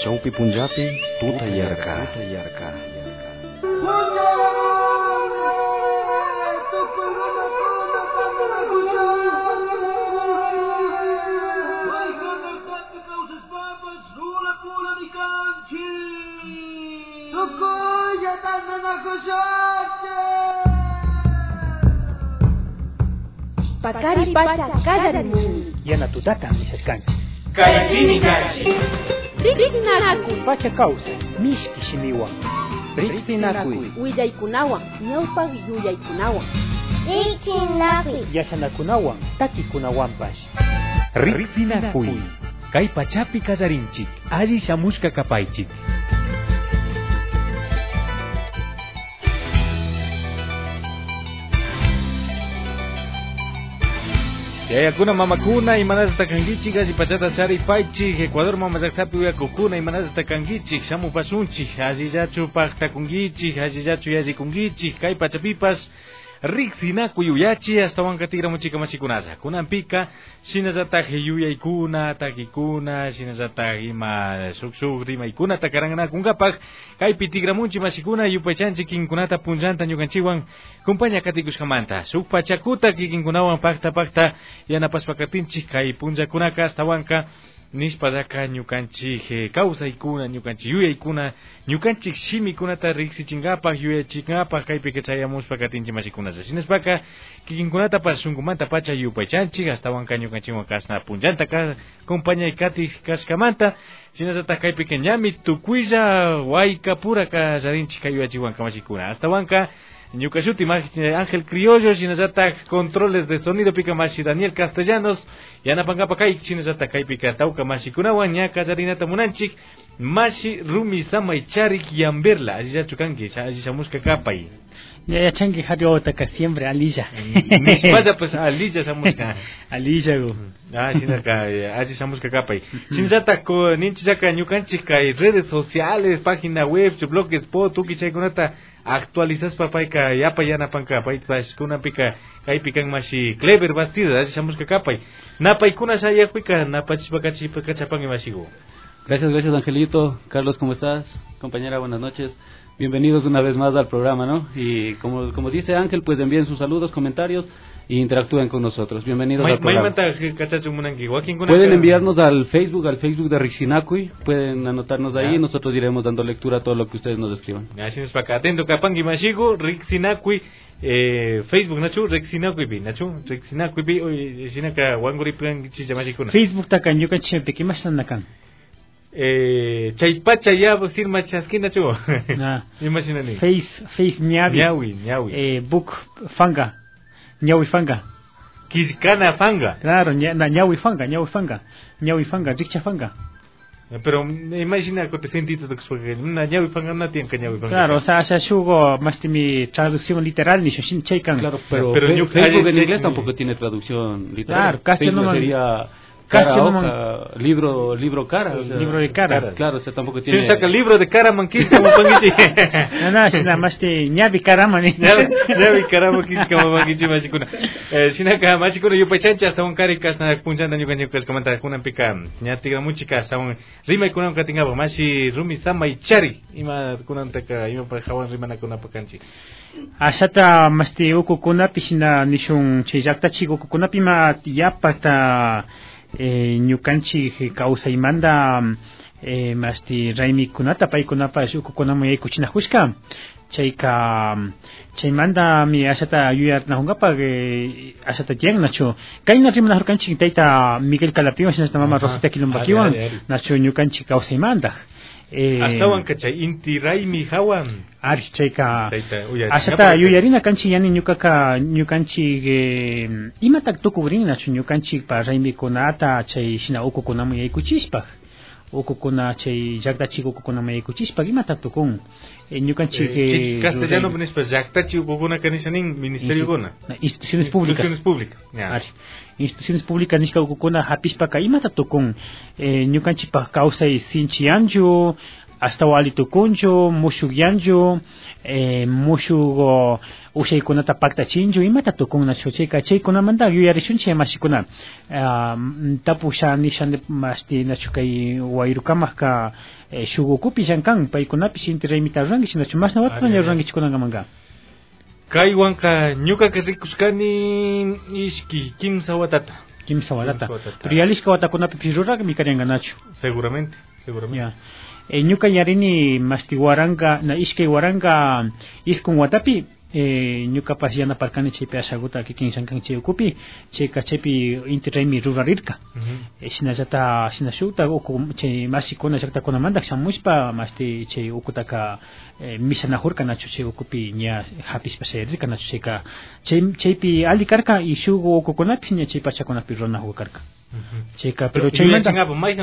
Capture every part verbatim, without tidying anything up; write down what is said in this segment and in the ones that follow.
Chawpi punllapi tutayarka. Tutayarka. Pakari pacha kadarni. Yana tutata misaskanchi. Kayatini kanchi. Riknaku. Pacha causa. Mishki shimiwa. Riksinakui. Uyaykunawan. Ñawpaq yuyaykunawan. Riksinakui. Yachanakunawan. Takikunawanpash. Riksinakui. Kay pachapi kasarinchik. Alli shamushka kapaychik. Yayakuna mamakuna imanas takangichik alli pachata charipaychik Ecuador mamasaqtapi uyakukuna imanas takangichik shamu pasunchik allillachu paqtakungichik allillachu yallikungichik kay pachapipas Riksinakui uyachi hasta wanka tigramuchika masikunasa kunampika shinallataj yuyaykuna takikuna shinallataj ima suksuk rimaykuna takarangakunapaq kaypi tigramunchi masikuna yupaychanchik kinkunata punllanta ñukanchiwan kumpaña katikushkamanta suk pachakuta kikinkunawan pakta pakta yanapashpakatinchik kay punllakunaka hasta wanka nishpallaka ñukanchik kawsaykuna ñukanchik yuyaykuna ñukanchik shimikunata riksichinkapaq yuyachikapaq kaypi chayamushpa katinchik masikunasa shinashpaka kikinkunatapas shunkumanta pacha yupaychanchik hasta wanka ñukanchikwan kasna punllanta ka compañay kati kashkamanta shinasata kaypi ñami tukuylla wayka pura kallarinchik kay yuyachikwanka masikuna hasta wanka ñuka shuti Ángel Criollo shinasata controles de sonido pika mashi Daniel Castellanos yanapangapa kay shinasata kay pika tawka mashikunawan ña kallarinata munanchik mashi rumi samay charik yamberla allillachu kanki alli shamushka kapay Ya changi hariota ka siempre alilla. Mis pasa pues alilla samushka. Alilla go. Ah, sinaka alli samushka kapay. Sinsata ko ninchi saka ñukanchik kay redes sociales, página web, blogspot, tuki chaykunata actualizas papayka yapa yanapanka paypas kunapika kaypikan mashi clever bastida alli samushka kapay. Napaykuna shayakpika napachipakachipa kachapangi mashigo. Gracias, gracias Angelito. Carlos, ¿cómo estás? Compañera, buenas noches. Bienvenidos una vez más al programa, ¿no? Y como como dice Ángel, pues envíen sus saludos, comentarios e interactúen con nosotros. Bienvenidos may, al programa. Pueden enviarnos al Facebook, al Facebook de Riksinakui, pueden anotarnos ahí, y nosotros iremos dando lectura a todo lo que ustedes nos escriban. Así es, para acá, atento, Kapangi Mashigo, Riksinakui, eh, Facebook, Nachu, Riksinakui, Nachu, Riksinakui, hoy, Sinaka, Wanguri, Plan, Chichamasikuna. Facebook, Takan, Yuka Chepe, ¿qué más andan? Eh, chaypacha ya vosir machaskina chuo. Na. Imagínate. Face face ñawi. Ñawi, ñawi. Eh book fanga. Ñawi fanga. Kiskana fanga. Claro, ña, na, ñawi fanga, ñawi fanga. Ñawi fanga, richa fanga. Pero imagina que te sentiste de que una ñawi fanga no tiene que ñawi fanga. Claro, o sea, esa shugo más de mi traducción literal ni shin chaykan. Claro, pero, pero Facebook, Facebook en inglés tampoco tiene traducción literal. Claro, casi Facebook no sería cara, hoja, libro, libro cara, o sea, libro de cara. cara. Claro, o sea, tampoco tiene. Si saca el libro de cara manquis como pangichi. No, no, es nada más de ñavi carama ni. Ñavi carama kis como pangichi machikuna. Eh, sinaka machikuna yo pechancha hasta un carikas na punchanda yo kanyo kas comenta kuna pika ñatiga muchika hasta un rima kuna katinga mashi rumi sama y chari ima kuna taka ima pa hawan rima na kuna pakanchi. Asata masti uku kuna pishna nishun chijakta chigo kuna pima yapata eh ñukanchik kawsaymanta eh masti raymi kunata paykunapa shuku kunama yaykuchina hushka chayka chaymanta mi ashata yuyarnahunqapa eh, ashata tiyannachu kayna rimanahurkanchik tayta Miguel Calapiwan shinasta mama Rosita Quilombaquiwan nachu ñukanchik kawsaymanta eh hasta wanka chay inti raymi hawan ari chayka ashata yuyarina kanchik yani ñukaka ñukanchik eh, imatak tukukrin nachu ñukanchik pa raymi kunata chay shina ukukunaman yaykuchishpaq ukukuna chay llaqtachik ukukunaman yaykuchishpaq imatak tukun ñukanchik eh, castellano nispa llaqtachi ukukuna kanishanin ministerio kuna instituciones públicas instituciones públicas ari instituciones públicas nishka ukukuna hapishpaka imatak tukun eh, ñukanchik pa kawsay sinchi anju hasta walitukunchu mushugyanchu eh, mushugo ushaykunata paktachinchu imata tukunnachu chayka chaykunamanta yuyarishunchi mashikuna uh, tapusha nishan masti nachu kay wayrukamajka eh, shugukupi llankan paykunapish inti raymita ruranki shinachu mas nawatuna rurankichu kunankamanga kaywanka ñuka rikusqani ishki kimsa watata kimsa watata pero yalishka watakunapi ruraka mikarianganachu seguramente seguramente yeah. E, ñuka yarini masti waranga na ishkay waranga iskun watapi eh, ñuka pas yanaparkani chaypi ashaguta kikin shankan chay ukupi chayka chaypi inti raymi rurarirka uh-huh. e, shinallata shinashukta uku chay masikuna llaqtakunamanta shamushpa masti chay ukutaka eh, misanajurkanachu chay ukupi ña hapishpa shayarirkanachu chayka chay, chaypi alli karka y shugu ukukunapi ña chay pachakunapi runajuga karka Chica, pero, pero chaymanta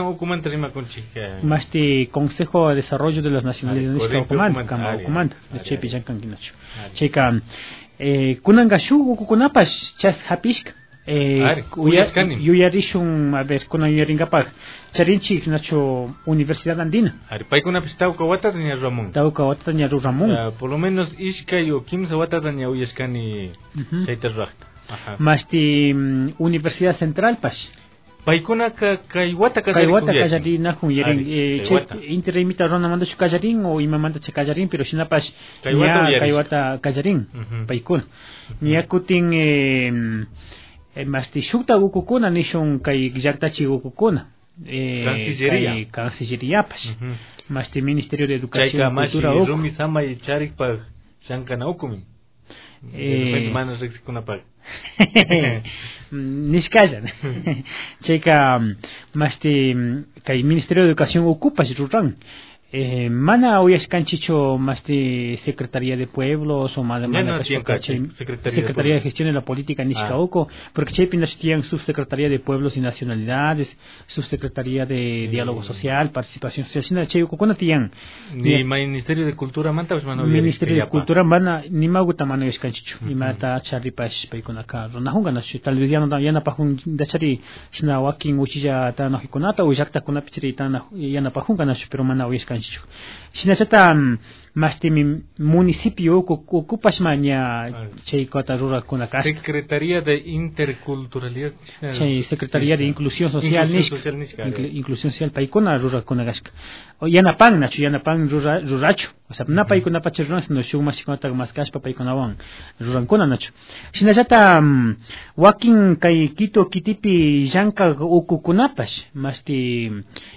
masti Consejo de Desarrollo de las Nacionalidades Niska Okumanta kama Okumanta de chepi jankan kinacho chica eh kunanga shu kukunapas chas hapishka eh yuyarishun a ver kuna yuyaringapag charinchi nacho Universidad Andina ari paykunapis tawka watataña Ramón tawka watataña Ramón por lo menos ishkay o kimsa watataña uyashkani chayta raqta masti um, Universidad Central pas paykuna ka kaywata kallarin kaywata kallarin nakun yerin eh interimita rona manda kallarin o imamanta kallarin pero sinapas kaywata kaywata kallarin paykun niakutin eh masti shukta ukukuna nishun kay yaktachi ukukuna eh Cancillería Cancillería pas masti Ministerio de Educación y Cultura o rumi sama y charik pa shankana ukumi eh manos rexikuna pa Niskallan. Cheka masti kay Ministerio de Educación ocupa ruran. Eh, mana uyashkanchicho masti Secretaría de Pueblos o mana mana Secretaría, Secretaría de Gestión de la Política Nishkaoko, ah. porque chepin tienen Subsecretaría de Pueblos y Nacionalidades, Subsecretaría de eh. Diálogo Social, Participación Social, sina cheyuko kuna tiyan. Ni Ministerio de Cultura manta pues mano Ministerio de Cultura mana ni maguta mano uyashkanchicho. Ni mata chari pash paikunaka ronahunga na tal vez ya no ya na pahun dachari sina waking uchilla ta no hikonata ujakta kuna pichiri ta na ya na pahunga na pero mana uyashkan Shinachata masti mi municipio ocupas maña chay kota rura kuna kas Secretaría de Interculturalidad chay Secretaría de Inclusión Social Inclusión Social paikuna rura kuna gaska o yana pan nacho yana pan rura ruracho o sea na paikuna pachirron no shuma sikota maskas pa paikuna wan ruran kuna nacho Shinachata walking kay Quito kitipi yanka ukukunapas masti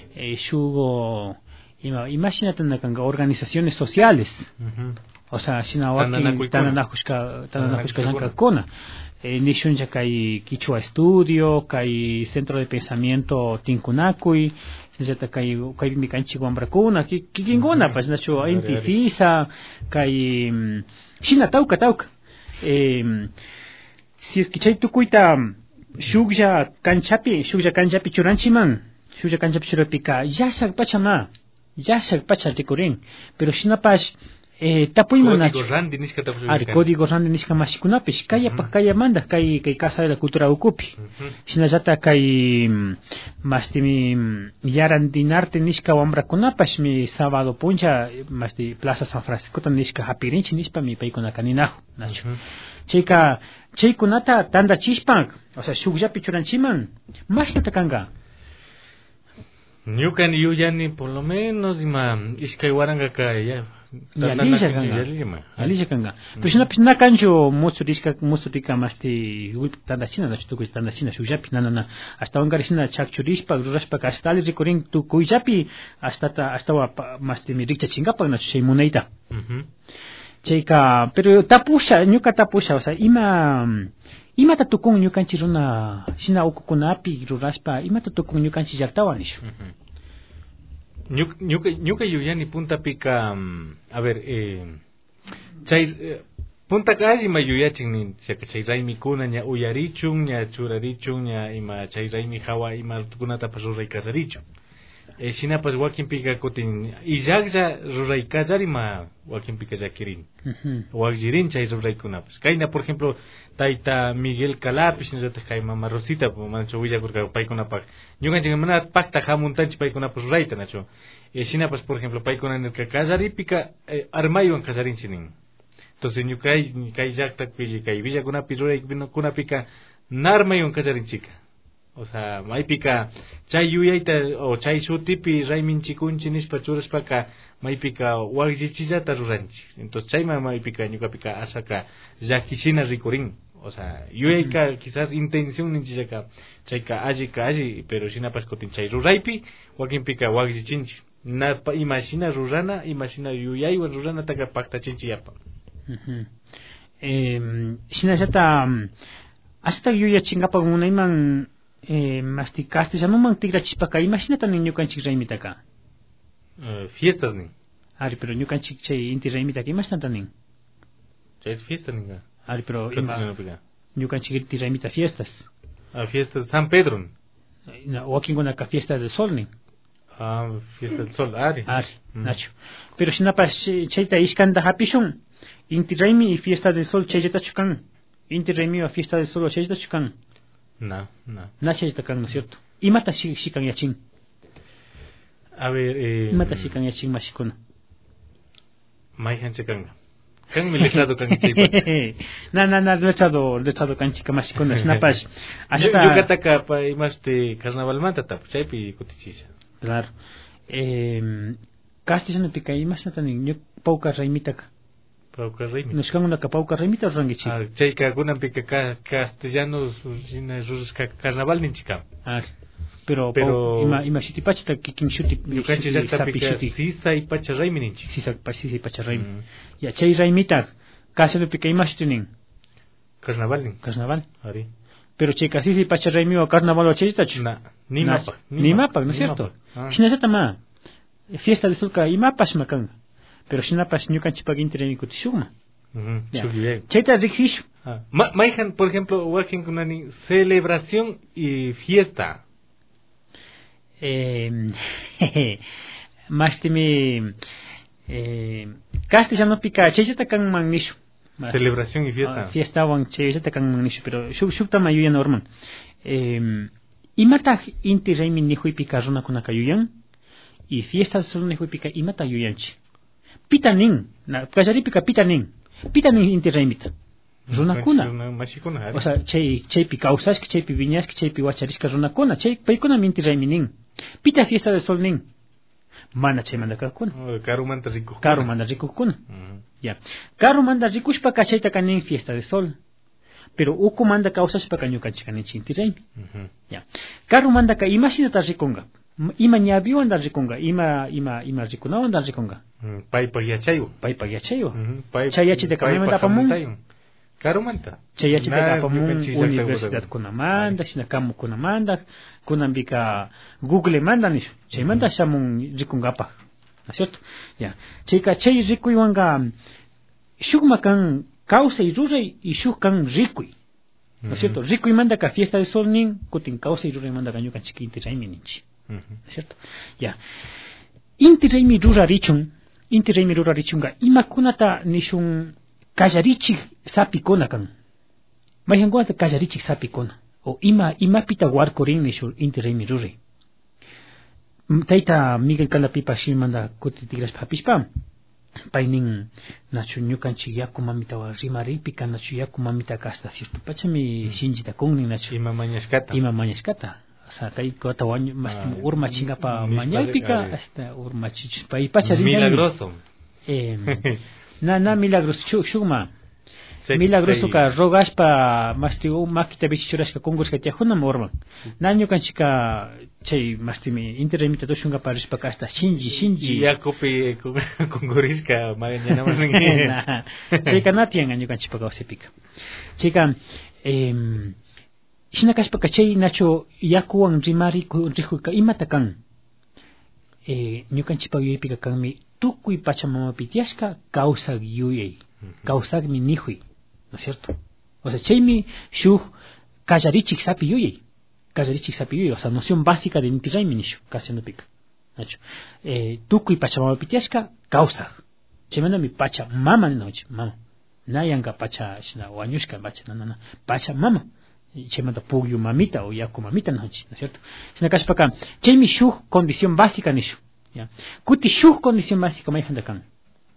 shugo imagínate nakanga organizaciones sociales uh-huh. o sea sinawaki tananajushka tananajushka yanka kona eh, nishunja kai Quichua Estudio kai Centro de Pensamiento Tinkunakui sinjata kai kai mikanchi wambrakuna kikingona pas nacho intisisa kai shina tauka tauka eh, si es que chay tukuita shugja kanchapi shugja kanchapi churanchiman shugja kanchapi churapika yashak pachama Yashak pacha tikurin, pero shinapas eh tapuima nacho. Código Randi niska tapu. Ar código Randi niska mashikunapish kaya pa kaya manda kay kay Casa de la Cultura ukupi. Shinajata kay mastimi yarandinarte niska wambrakunapash mi sábado puncha masti Plaza San Francisco niska hapirinchi nispa mi paykuna kaninajo nacho. Chayka chaykunata tanda chishpan, o sea shugllapi churanchiman, mashtata kanga. Ñuka ni yuyani por lo menos ima ishkay waranga kaya yalisha kanga yalisha kanga pero shina pisna kancho mucho diska mucho dika masti tanda china na chuku tanda china shujapi nana na hasta ongar shina chakchurispa ruraspa kastali rikorin tu kuijapi hasta hasta masti mi richa chingapa na chay muneita chayka pero tapusha ñuka tapusha o sea ima ima tatukun ñukanchi runa shina ukukunapi ruraspa ima tatukun ñukanchi llaqtawanish ñuka ñuka yuyani punta pica a ver eh chay punta kaji ma yuyachin ni chay raimi kuna ña uyarichun ña churarichun ña ima chay raimi hawa ima tukunata pasu ray kasarichun eh, shinapas wakin pika kutin illaqlla ruraykallarima wakin pika llakirin wakjirin chay ruraykunapas kayna por ejemplo tayta Miguel Calapis nisata kay mama Rosita mancho willakurka paykunapak ñukanchik mana pakta hamuntanchik paykunapas rurayta nacho eh, shinapas por ejemplo paykuna nirka kallaripika eh, armaywan kallarinchinin entonces ñukay kay llaqtapi kay villakunapi ruraykunapika narmaywan kallarinchika o sea maypika chay yuyayta o chay shutipi rayminchikunchi nispa churaspaka maypika waklllichillata ruranchik entonces chayma maypika ñukapika asaka llakishina rikurin o sea yuyayka mm-hmm. quizás intención ninchillaka chayka allika alli pero shinapas kutin chay ruraypi wakinpika waklllichinchik na imashina rurana imashina yuyaywan ruranataka paktachinchik yapa mm-hmm. eh shinallata hasta yuyachinkapak munayman eh masti castellanuman tigrachishpaka imashinata nin ñukanchik raymitaka uh, fiestas nin ari pero ñukanchik chay inti raymitaka imashnata nin chay fiesta ninga ari pero ima ñukanchik inti raymita fiestas ah fiestas San Pedro na wakinkunaka fiesta del sol nin ah fiesta del sol ari ari mm. nacho pero shinapas chayta iskanda hapishun inti raymi y fiesta del sol chayllata chukan inti raymi wa fiesta del sol chayllata chukan no, no. Nachayta kan, ¿no es cierto? Imata shikan yachin. A ver, eh... Imata shikan yachin mashikuna. Maihan chikanga. Kan mi lechado kan chipa. Na, na, na, lechado, lechado kan chika mashikuna. Snapash. Hasta... Yo kataka pa imaste carnaval manta tap, chaypi kutichisa. Claro. Eh... Castellano pika imasnata nin, yo pauka raymitaka. Pauka raymita. Nos kan una pauka raymita rangichi. Ah, chayka kunan pika castellanos sina sus carnaval ninchika. Ah. Pero pero ima ima shiti pachta kikin shuti yukanchi ya pika sisa y pacha raymi ninchi. Sisa pachisi pacha raymi. Ya chay raymita castellano pika imashtunin. Carnaval nin. Carnaval. Ari. Pero chay casisi pacha raymi o carnaval o chayta. Na, ni mapa. Ni mapa, ¿no es cierto? Shinasata ma. Fiesta de sulka imapas makan. Pero shinapas ñukanchipak interemi kutishuma. Mhm. Chayta riksishu. Ma maihan por ejemplo wakin kunani celebración y fiesta. Eh mastimi eh castellano pika chayta kan magnishu. Celebración y fiesta. Uh, fiesta wan chayta kan magnishu pero shuk shukta mayuya normal. Eh imata inti raymi nihuy pika runa kunaka yuyan y fiestas solo nihuy pika imata yuyanchi. Pitanin, na kasharipika pitanin. Pitanin inti raymita. Runakuna. O sea, chay chaypi kawsashka, chaypi viñashka, chaypi wacharishka runakuna, chay paykuna inti rayminin. Pita fiesta de sol nin. Mana chay manda kakuna. Karu manda riku. Karu manda riku kuna. Ya. Karu manda rikushpaka chayta kanin fiesta de sol. Pero uku manda kawsashpaka ñukanchika ninchi inti raymi. Ya. Karu manda ka imashinata rikunga. Ima ñabiwan da rikunga, ima ima ima rikunawan da rikunga. Paypa yachayo. Paypa yachayo. Chayachi de kamema da pamun. Karumanta. Chayachi de pamun universidad kunamanda, shinakamu kunamanda, kunambika Google manda nisho. Chay manda shamun rikungapa. ¿No es cierto? Ya. Chayka chay rikuyuanga shukmakan causa y ruray y shukkan rikuy. ¿No es cierto? Rikuy manda ka fiesta de sol nin, kutin causa y ruray manda kanyukan chiquinti raymi ninchi. ¿Cierto? Ya. Inti raymi rurarichun, inti raymi rurarichunga, ima kunata nishun kallarichik sapikona kan. Mayhan kunata kallarichik sapikona. O ima, ima pita warkorin nishun inti raymi ruray. Taita Miguel Calapipa shimanda kuti tigras papishpa. Painin nachu ñukanchik yaku mamita wa rimaripika nachu yaku mamita kasta cierto. Pachami shinjita kungni nachu. Ima mañaskata. Ima mañaskata. Sa kai kota wanyu mas urma chinga pa mañalpika hasta urma chich pa ipacha milagroso eh na na milagroso shuma milagroso ka rogas pa masti u makita bichurash ka kongus ka tiahuna morma nanyo kan chika chay masti mi interemita to shunga paris pa hasta shinji shinji ya copi konguriska mañana mañana chika natian anyo kan chipa ka sepika chika em Shinakashpaka chay nacho yakuwan rimari rihuka imatakan. Eh, ñukanchipa yuyaypika kanmi tukuy pachamamapi tiyashka kawsak yuyay. Kawsakmi nihuy. ¿No es cierto? O sea, chaymi shuk kallarichik sapi yuyay. Kallarichik sapi yuyay. O sea, noción básica de inti raymi nishu, castellanopika. nacho eh tukuy pachamama pitiashka kawsaq chaymanta mi pacha mama noche mama nayanka pacha shina wañushka pacha no no no pacha mama chaymanta pugyu mamita o yaku mamita noche, ¿no es cierto? Shina kashpaka chaymi shuk condición básica nishu ya kuti shuk condición básica may handa kan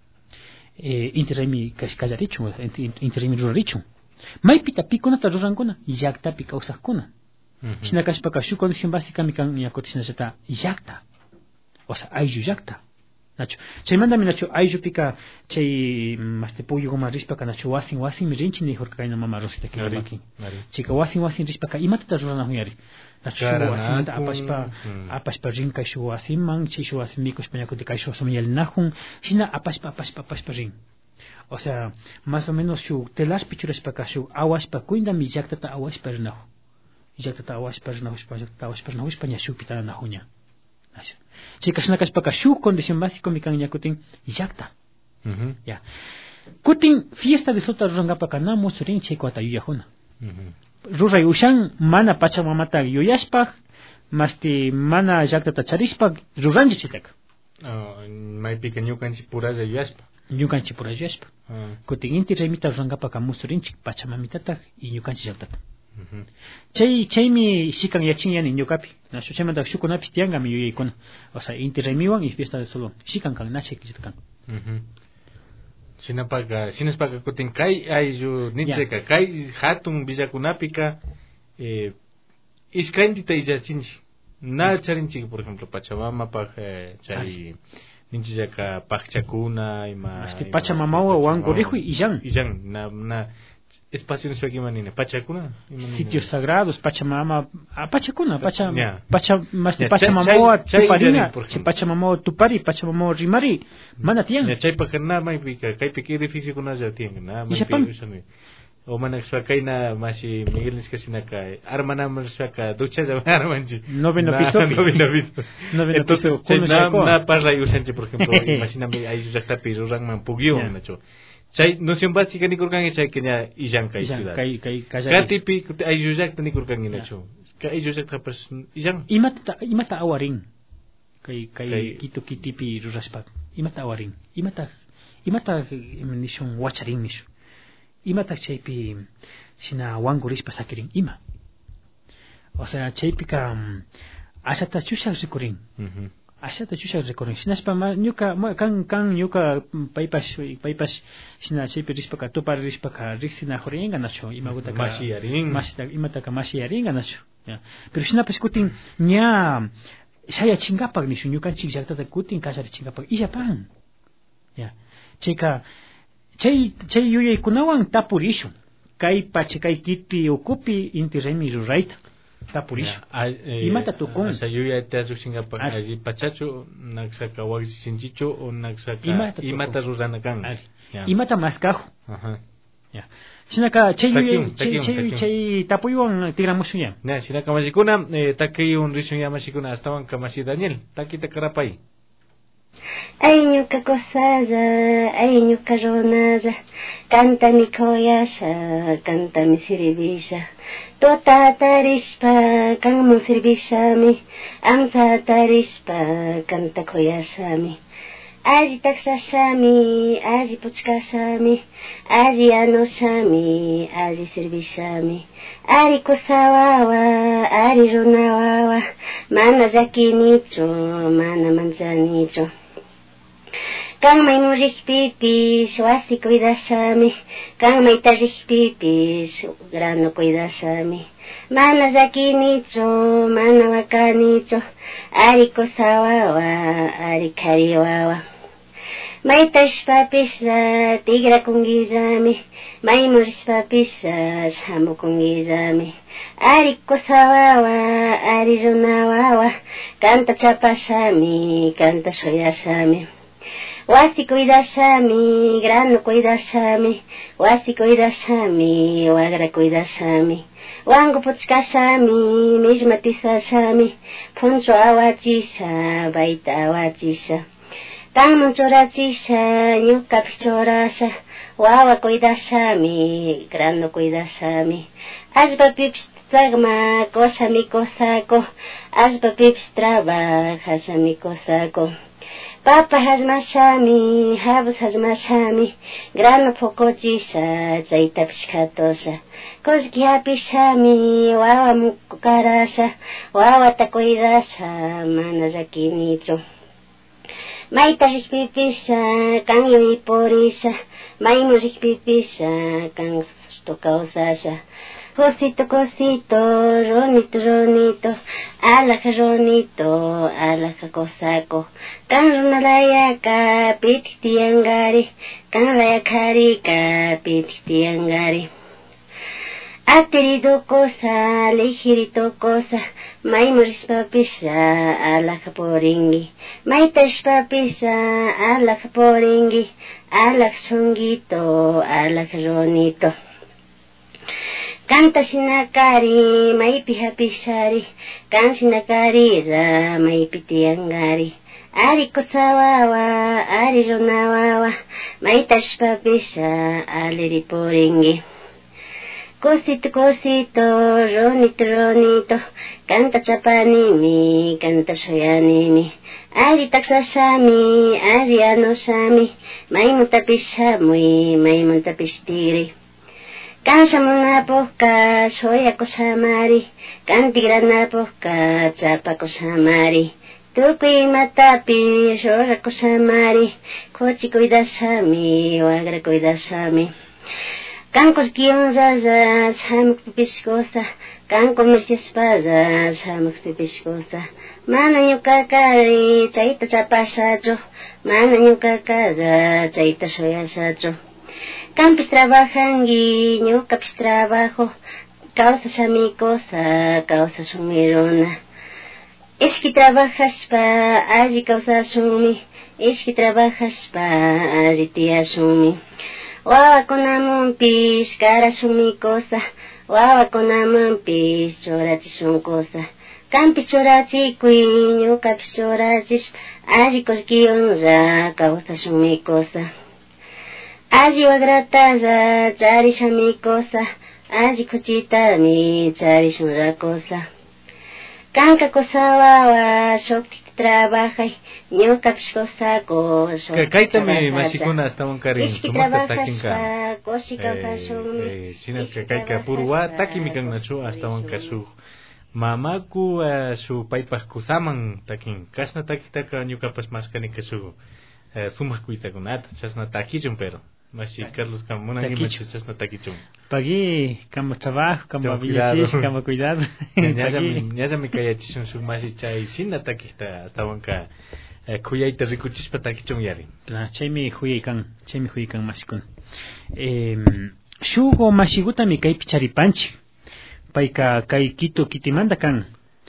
eh interremi kashkallarichu interremi rurarichu maypita pikunata rurankuna llaktapi kawsaqkuna shina kashpaka shuk condición básica mi kan yakuti shinallata llakta o sea ayllu llakta nacho chaymanta mi nacho ayllupika chay maste puyu goma rishpaka nacho wasin wasin mi rinchi ni jorka kayna mama rosita kinamaki chika wasin wasin rishpaka imatata rurana huyari nacho shu wasimanta apashpa apashpa rin kay shu wasinman chay shu wasin mikushpa yakuti kay shu wasimyalnahun shina apashpa apashpa apashpa rin o sea más o menos shu telaspi churashpaka shu awashpa kuinda mi llaktata awashpa rinahu llaktata awashpa rinahushpa llaktata awashpa rinahushpa ña shupita nahuña chika shina kashpaka shuk condición básico mi kan yakutin llakta ya kutin fiesta de sota ruranqapaka na musurin chaykuata yuyajuna ruray ushan mana pachamamata yuyashpaq masti mana llaktata charishpaq ruranchi chaytaka maypika ñukanchik puralla yuyashpa ñukanchik puralla yuyashpa kutin inti raymita ruranqapaka musurinchik pachamamitata y ñukanchik llaktata chay chaymi shikan yachinyani ñukapi nacho chaymanta shukunapi tiyanqami yuyaykuna o sea inti raymiwan y fiesta de solón shikan kan nachaykichita kan shinapaka sinaspaka kutin kay ayllu ninchayka kay hatun villakunapika eh iskaintita illachinchik na charinchik por ejemplo Pachamamapaq chay ninchillaka paqchakuna ima este Pachamamawa wankurikhuy illan illan na na espacio no aquí manina pachakuna sitios sagrados Pachamama a Pachakuna Pacha yeah. Pacha más de Pachamama tuparina Pachamama tupari Pachamama rimari mana tian ya chay pakana mai pika kay piki edificio kuna ya tian na mai pika o mana swakaina masi Miguel Niscasinaka armana marsaka ducha ya armanji noveno piso noveno piso noveno piso na na parla yusanche por ejemplo imagíname ahí ya está piso rangman pugio nacho chay noción básica ni kurkan chay kenya ijan kay ciudad kay kay katipi ay jujak ni kurkan ni nacho kay jujak ta pers ijan imata imata awarin kay kay kito kitipi ruraspak imata awarin imata imata nishun wacharin nishu imata chaypi shina wangurish pasakirin ima o sea chaypi ka asata chushak rikurin ashata chushak rikurin shinashpa ñuka kan kan ñuka paypash paypash shina chaypi rishpaka tupar rishpaka riksina huringa nacho imagutaka mashi yarin mashita imataka mashi yaringa nacho ya pero shinapash kutin ña shaya chingapak nishu ñukanchik llaktata kutin kashari chingapak illapan ya chayka chay chay yuyaykunawan tapurishun kay pacha kay kiti ukupi inti remi rurayta tapurishu imata tukun asa yuyayta rusingapak allí pachachu naksaka waqsinchichu o naksaka imata ruranakan imata maskaju ya shinaka chay yuyay chay chay chay tapuywan tigramushuya ya shinaka mashikuna taki un risunya mashikuna astawan kamashi Daniel takita karapay ay ñuka kosalla ay ñuka ronalla canta mi koyasha canta mi sirvisha tota tarishpa kanmun sirvishami amsa tarishpa canta koyashami alli taksashami alli puchkashami alli anoshami alli sirvishami ari kosawawa ari runawawa mana llakinichu mana manchanichu kanmay murikpipish wasi cuidashami kanmayta rikpipish grano cuidashami mana llakinichu mana wakanichu ari kosawawa ari kariwawa maytashpapisha tigrakunguillami may murishpapisha shamukunguillami ari kosawawa ari runawawa kanta chapashami kanta shoyashami wasi cuidashami grano cuidashami wasi cuidashami wagra cuidashami wangu puchkashami mishmatisashami puncho awachisha baita awachisha kanmun churachisha ñukapi churasha wawa cuidashami, grano cuidashami. Allpa pipis tagma, kosami kosako, allpa pipis trabajashami kosako. Papa hasmashami, habus hasmashami, grano pokochisha, chaytapish katosha. Koshki hapishami, wawa mukukarasha, wawa takuidasha, mana yakinicho. Maita rikpipisha, kan yuiporisha, maimu rikpipisha, kan susto causasha. Cosito, cosito, ronito, ronito, alaka ronito, alaka cosako. Kan runalayaka, pititiangari, kan layakarika, pititiangari. Atirito cosa, ligirito cosa, maimuris papisha, alaka poringi. Maitash papisha, alaka poringi, alaka songito, alaka ronito. Kanta sinakari, maipi hapishari, kan sinakari ra, maipi tiangari. Ari kosawawa, ari ronawawa, maitash papisha, aliri poringi. Cosito, cosito, ronito, ronito, canta chapanimi, canta soyanimi. Ari taksashami, ari anosami, maimutapishamui, maimutapishtiri. Kansamuna poka, soya kosamari, kantigrana poka, chapa kosamari. Tukui matapi, shora kosamari, kochi kuidasami, wagra kuidasami. Kankos kionzaza, samuk pipiskosa, kanko mirsiaspaza, samuk pipiskosa. Mana nyukakari, chaita chapasacho, mana nyukakaza, chaita soyasacho. Campis trabajangi, ñukapis trabajo, causa shami cosa, causa sumirona. Ishki trabajaspa, allí causa sumi, ishki trabajaspa, allí tía sumi. Wawa konamunpis, cara sumi cosa, wawa konamunpis, chorachi sun cosa. Campis chorachi kui, ñukapis chorachis, allí koskionza, causa sumi cosa. Allí wagrataza, charishami cosa, allí kuchitami, charishunza cosa. Kanka cosa wawa, shokti trabajay, ñukapish cosako, shokti Kaitami masikuna hasta un cariño. Ishki trabajashpa, koshi kausashumi. Sinas que kaika purwa, takimi kan nachu hasta un kasu. Mamaku su paipas kusaman takin, kasna takitaka ñukapas maskani kasu. Sumas kuita kunata, chasna takichun pero. Masi Carlos Camona y machos no taquichum. Pagui, cama trabajo, cama billetes, cama cuidado. Ya ya me ya me caía chishun su masi chai sin ataquista hasta banca. Cuya y te ricuchis pa taquichum yari. La chemi huye kan, chemi huye kan masikun. Eh, shugo masiguta mi kai picharipanchi. Paika kai kito kitimanda kan.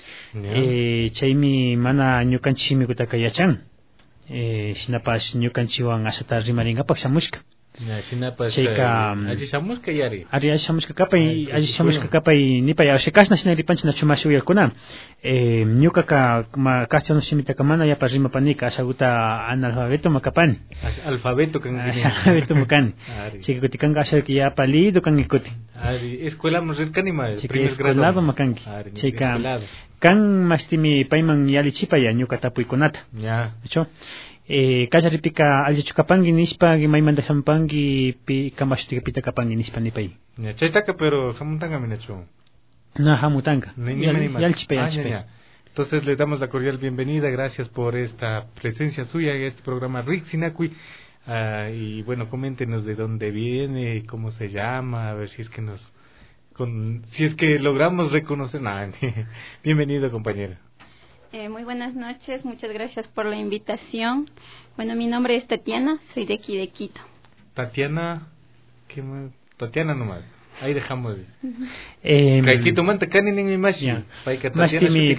Eh, chemi mana nyukanchi mi kuta kayachan. Eh, sinapas nyukanchi wan asata rimaringa pakshamushka. Ya sinapas Cheka aji samushka yari. Ari aji samushka kapai aji samushka kapai nipa ya shekasna sinari panchina chumashu yakuna. Eh, nyuka ka ma kastano simita kamana ya parima panika asaguta analfabeto makapan. Alfabeto kan alfabeto makan. Chika kutikanga asar ki ya palido kan ikuti. Ari escuela musirkani ma primer grado makanki. Chika kan mastimi paiman yali chipa ya nyuka tapu ikonata. Ya. Echo. Eh, kacharipika allichukapangi nispa maymanta hampangi pi kamashtika pita kapangi nispa nipai. Ya chaytaka pero hamutanga minachu. No hamutanga. Yalchipa yalchipa. Entonces le damos la cordial bienvenida, gracias por esta presencia suya en este programa Rick Sinakui. Uh, y bueno, coméntenos de dónde viene, cómo se llama, a ver si es que nos con, si es que logramos reconocer. Nah, bienvenido, compañera. Eh, muy buenas noches, muchas gracias por la invitación. Bueno, mi nombre es Tatiana, soy de aquí de Quito. Tatiana, ¿qué me... Tatiana nomás. Ahí dejamos. Eh, Kaikito manta kanin en mi mashi. Paika Tatiana mi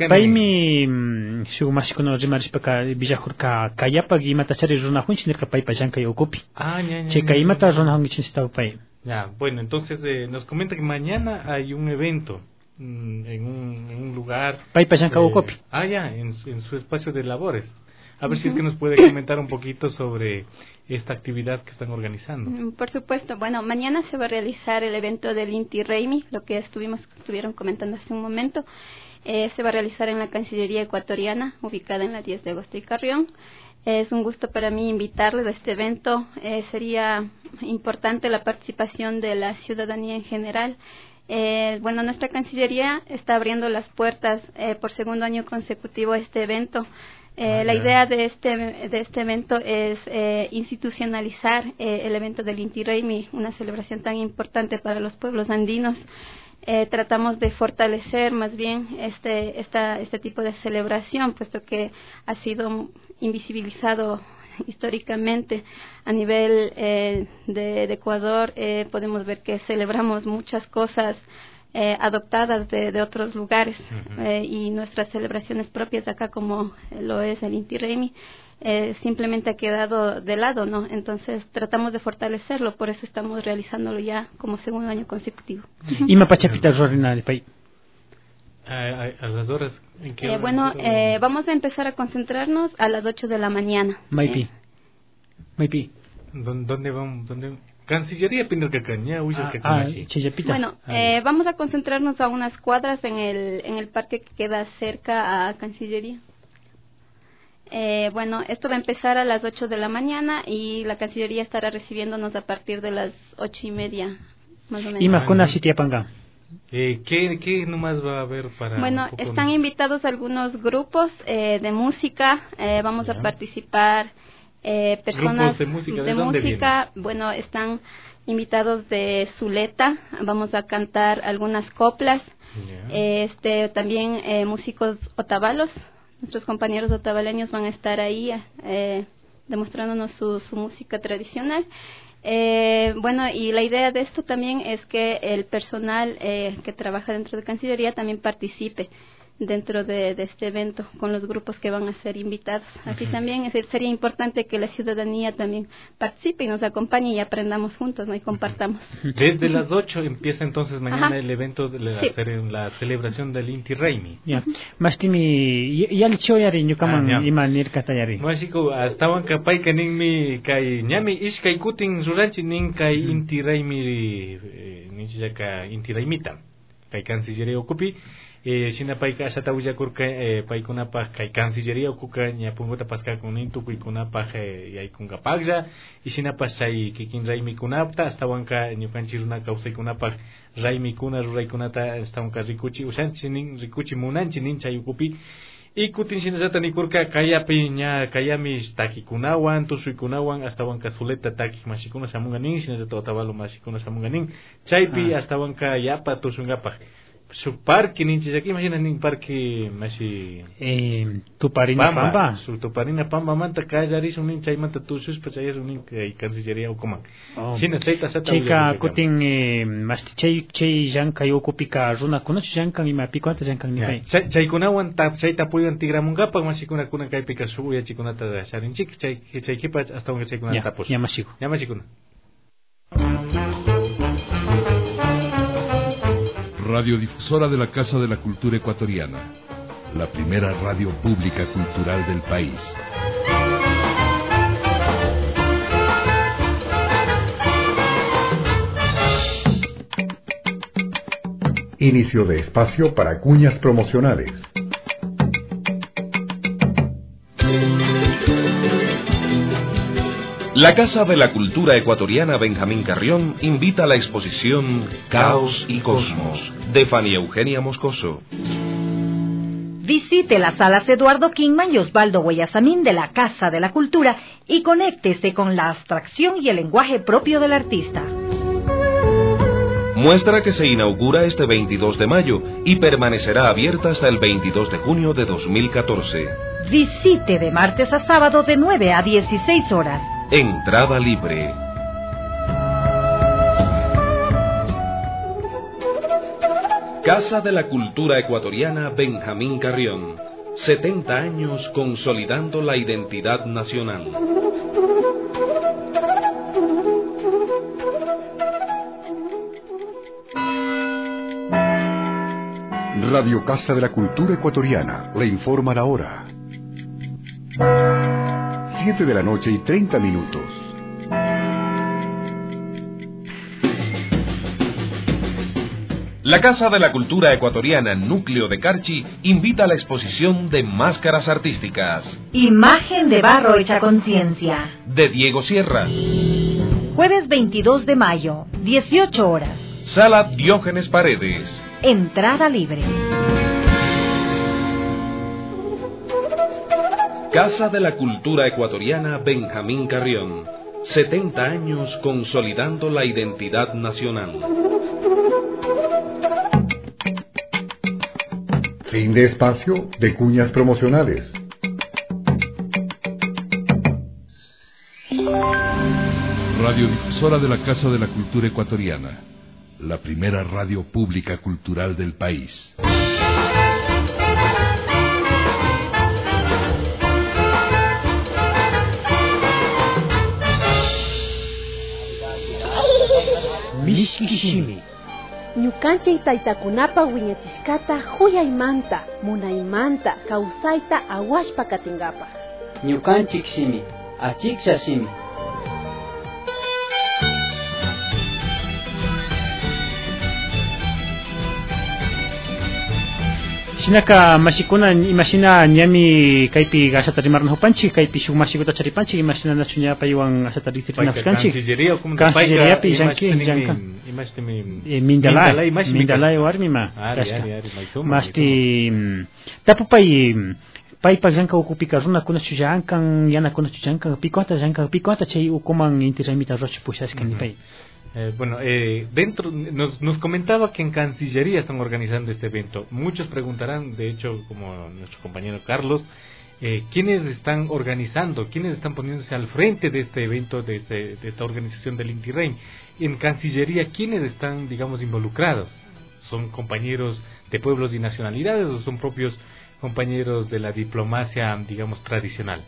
paimi su mashi kono rimarish paka bijahurka kayapa gi mata chari runa hunch nirka pai pajanka yokupi. Ah, ya, ya. Che kaimata runa hunch nistau pai. Ya, bueno, entonces eh, nos comenta que mañana hay un evento. En un, en un lugar eh, ah ya en, en su espacio de labores. A ver uh-huh. si es que nos puede comentar un poquito sobre esta actividad que están organizando. Por supuesto. Bueno, mañana se va a realizar el evento del Inti Raymi, lo que estuvimos estuvieron comentando hace un momento. Eh, se va a realizar en la Cancillería ecuatoriana, ubicada en la diez de agosto y Carrión. Es un gusto para mí invitarles a este evento. Eh, sería importante la participación de la ciudadanía en general. Eh, bueno, nuestra Cancillería está abriendo las puertas eh, por segundo año consecutivo a este evento. Eh, ah, la idea de este de este evento es eh, institucionalizar eh, el evento del Inti Raymi, una celebración tan importante para los pueblos andinos. Eh, tratamos de fortalecer más bien este esta este tipo de celebración, puesto que ha sido invisibilizado históricamente a nivel eh, de, de Ecuador. Eh, podemos ver que celebramos muchas cosas eh, adoptadas de, de otros lugares uh-huh. eh, y nuestras celebraciones propias acá, como lo es el Inti Raymi, eh, simplemente ha quedado de lado, ¿no? Entonces tratamos de fortalecerlo, por eso estamos realizándolo ya como segundo año consecutivo. ¿Y mapachapita jornal pay? A, a las horas, ¿en qué eh, bueno, eh, vamos a empezar a concentrarnos a las ocho de la mañana. Maipi. Eh. Maipi. ¿Dónde vamos? ¿Dónde? Cancillería Pindarcacaña, ah, ah, Bueno, eh, vamos a concentrarnos a unas cuadras en el en el parque que queda cerca a Cancillería. Eh, bueno, esto va a empezar a las ocho de la mañana y la Cancillería estará recibiéndonos a partir de las ocho y media, más o menos. ¿Y Macona Sitiapanga? Eh, ¿qué, ¿Qué nomás va a haber para...? Bueno, están invitados algunos grupos eh, de música, eh, vamos yeah. a participar eh, personas de música, ¿de, de dónde música bueno, están invitados de Zuleta, vamos a cantar algunas coplas, yeah. eh, este también eh, músicos otavalos, nuestros compañeros otavaleños van a estar ahí eh, demostrándonos su, su música tradicional. Eh, bueno, y la idea de esto también es que el personal eh, que trabaja dentro de Cancillería también participe dentro de, de este evento con los grupos que van a ser invitados. Así uh-huh. también es decir, sería importante que la ciudadanía también participe y nos acompañe y aprendamos juntos, ¿no? Y compartamos. Desde las ocho empieza entonces mañana Ajá. el evento de la, sí. la celebración del Inti Raymi. Ya. Mastimi yalcho yari ñukaman ima nirkata yari. Mashiko estaban kapay kanin mi kay ñami iskay kutin ruranchi nin kay Inti Raymi nichaka Inti Raymita kay Cancillería ocupi. Eh, China paika asata uya kurka eh, paikuna pa kai Cancillería okuka nya punguta paska kunin tu kuikuna pa yai kunga pagja y China pa chai kikin Raymi kunapta hasta wanka nyukanchiruna kausai kunapa Raymi kuna rurai kunata hasta wanka rikuchi usan chinin rikuchi munan chinin chai ukupi y kutin China zata ni kurka kaya piña kaya mi taki kunawan tu sui kunawan hasta wanka Zuleta taki mashikuna samunganin China zata otavalo mashikuna samunganin chaipi hasta wanka yapa tu sungapa su parque ninchi aquí imagina nin parque masi eh Tuparina Pamba, Pamba. Su Tuparina Pamba manta kajaris un nincha manta tu sus pachayas un nin que Cancillería o como sin aceita sata chica kutin eh masti chay chay janka yo kupika runa kuno janka mi mapi cuánta janka mi pai chay kunawan tap chay tapuyan tigramunga pa masi kuna kuna kai pika su ya chikuna ta sharin chik chay chay kipa hasta un chay kuna tapos ya masiko ya masikuna. Radiodifusora de la Casa de la Cultura Ecuatoriana, la primera radio pública cultural del país. Inicio de espacio para cuñas promocionales. La Casa de la Cultura Ecuatoriana Benjamín Carrión invita a la exposición Caos y Cosmos, de Fanny Eugenia Moscoso. Visite las salas Eduardo Kingman y Osvaldo Guayasamín de la Casa de la Cultura y conéctese con la abstracción y el lenguaje propio del artista. Muestra que se inaugura este veintidós de mayo y permanecerá abierta hasta el veintidós de junio de dos mil catorce. Visite de martes a sábado de nueve a dieciséis horas. Entrada libre. Casa de la Cultura Ecuatoriana Benjamín Carrión. setenta años consolidando la identidad nacional. Radio Casa de la Cultura Ecuatoriana le informa la hora. siete de la noche y treinta minutos. La Casa de la Cultura Ecuatoriana Núcleo de Carchi invita a la exposición de máscaras artísticas. Imagen de barro hecha conciencia. De Diego Sierra. Jueves veintidós de mayo, dieciocho horas. Sala Diógenes Paredes. Entrada libre. Casa de la Cultura Ecuatoriana Benjamín Carrión. setenta años consolidando la identidad nacional. Fin de espacio de cuñas promocionales. Radiodifusora de la Casa de la Cultura Ecuatoriana, la primera radio pública cultural del país. Mishkishimi. Ñukanchik taytakunapa wiñachishkata huyaymanta, munaymanta, kawsayta awashpa katingapa. Ñukanchik shimi, achiksha shimi. Shinaka mashikuna imashina nyami kaypi gashata rimarna hupanchik kaypi shuk mashikuta charipanchik imashina nachunya paywan ashata risirina hupanchik Cancillería pi yanki yanka Mindalay Mindalay warmima masti tapupay paypak llanka ukupika runakuna chullankan yanakuna chullankan picuata llanka picuata chay ukuman intirramita roche pushashkan nipay. Eh, bueno, eh, dentro nos, nos comentaba que en Cancillería están organizando este evento. Muchos preguntarán, de hecho, como nuestro compañero Carlos, eh, ¿quiénes están organizando? ¿Quiénes están poniéndose al frente de este evento, de, este, de esta organización del Inti Raymi? En Cancillería, ¿quiénes están, digamos, involucrados? ¿Son compañeros de pueblos y nacionalidades o son propios compañeros de la diplomacia, digamos, tradicional?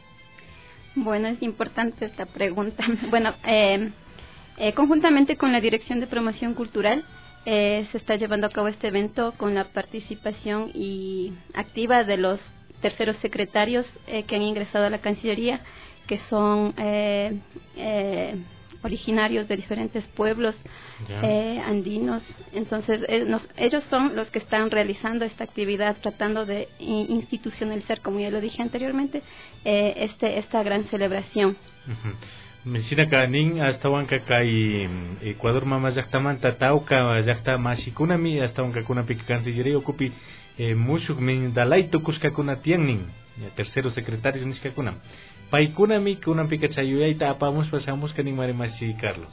Bueno, es importante esta pregunta. Bueno, eh... Eh, conjuntamente con la Dirección de Promoción Cultural eh, se está llevando a cabo este evento con la participación y activa de los terceros secretarios eh, que han ingresado a la Cancillería, que son eh, eh, originarios de diferentes pueblos eh, andinos. Entonces eh, nos, ellos son los que están realizando esta actividad, tratando de institucionalizar, como ya lo dije anteriormente, eh, este esta gran celebración. Uh-huh. Mencina kanin hasta wanka kai Ecuador mama yaktamanta tauka yakta mashikunami hasta wanka kuna pik Cancillería ocupi mushuk min dalaito kushkakuna tiannin tercero secretario nishkakuna paikunami kuna pika chayuyaita apamos pasamos kanin mare mashi Carlos.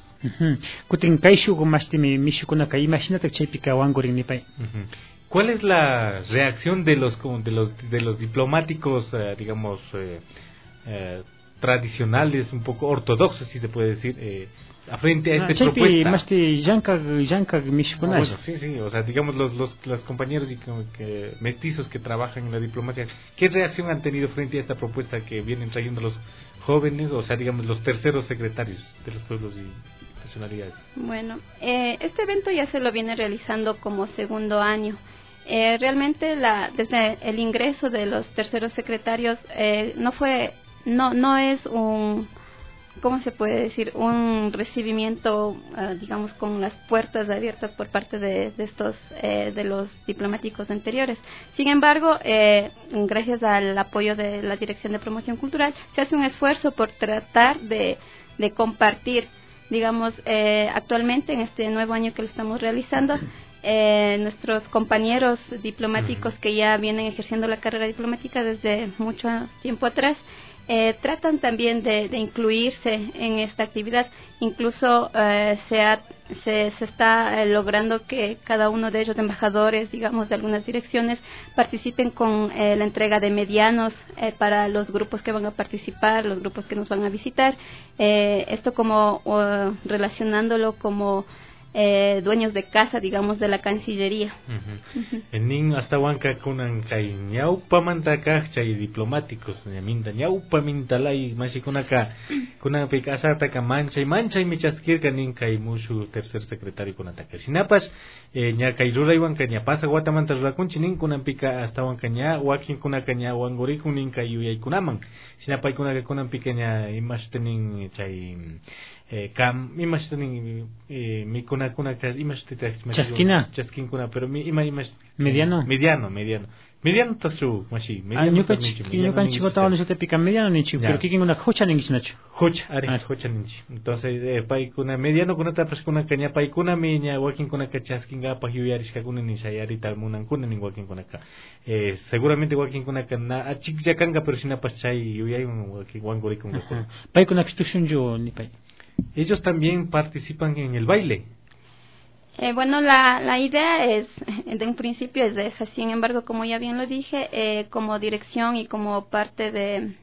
Kutin kaishu mastimi mishukuna kai imaginata chaypika wangorin nipay. ¿Cuál es la reacción de los de los de los diplomáticos uh, digamos eh, eh, tradicionales, un poco ortodoxos, si se puede decir, eh, a frente a esta ah, propuesta? Masti yanka yanka mishkunay. Bueno, sí, sí, o sea, digamos los los, los compañeros y como que mestizos que trabajan en la diplomacia, ¿qué reacción han tenido frente a esta propuesta que vienen trayendo los jóvenes, o sea, digamos los terceros secretarios de los pueblos y nacionalidades? Bueno, eh, este evento ya se lo viene realizando como segundo año. Eh, realmente la desde el ingreso de los terceros secretarios eh, no fue No, no es un, ¿cómo se puede decir? Un recibimiento, uh, digamos, con las puertas abiertas por parte de, de estos, eh, de los diplomáticos anteriores. Sin embargo, eh, gracias al apoyo de la Dirección de Promoción Cultural, se hace un esfuerzo por tratar de, de compartir, digamos, eh, actualmente en este nuevo año que lo estamos realizando, eh, nuestros compañeros diplomáticos que ya vienen ejerciendo la carrera diplomática desde mucho tiempo atrás, Eh, tratan también de, de incluirse en esta actividad. Incluso eh, se, ha, se, se está eh, logrando que cada uno de ellos, embajadores, digamos, de algunas direcciones, participen con eh, la entrega de medianos eh, para los grupos que van a participar, los grupos que nos van a visitar. Eh, esto como uh, relacionándolo como eh, dueños de casa, digamos, de la Cancillería. En nin hasta huanca kunan kai ñaupa mantaka chay diplomáticos minta ñaupa mintalay masi kunaka kunan pikasata ka mancha y mancha y michaskir kanin kai mushu tercer secretario kunataka sinapas ña kai ruray wanka ña pasa guatamanta rakunchi nin kunan pika hasta wanka ña wakin kunaka ña wanguri kunin kai yuyay kunaman sinapay kunaka kunan pika ña imashtenin chay eh kam imashtenin eh mi kuna kuna ka imashtetach chaskina chaskin kuna pero mi ima imash mediano mediano mediano mediano tasu mashi mediano ñuka ñuka chigota no se te pica mediano ni chico pero kikin una hocha ningi chinacho hocha ari hocha ningi entonces eh pai kuna mediano kuna ta pas kuna kanya pai kuna miña wakin kuna ka chaskin ga pa yuyarish ka kuna ni sayari tal munan kuna ni wakin kuna ka eh seguramente wakin kuna ka na achik jakanga pero sina pas chay yuyay wakin wangori kuna pai kuna institution yo ni pai. Ellos también participan en el baile. Eh, bueno, la, la idea es, de un principio es esa. Sin embargo, como ya bien lo dije, eh, como dirección y como parte de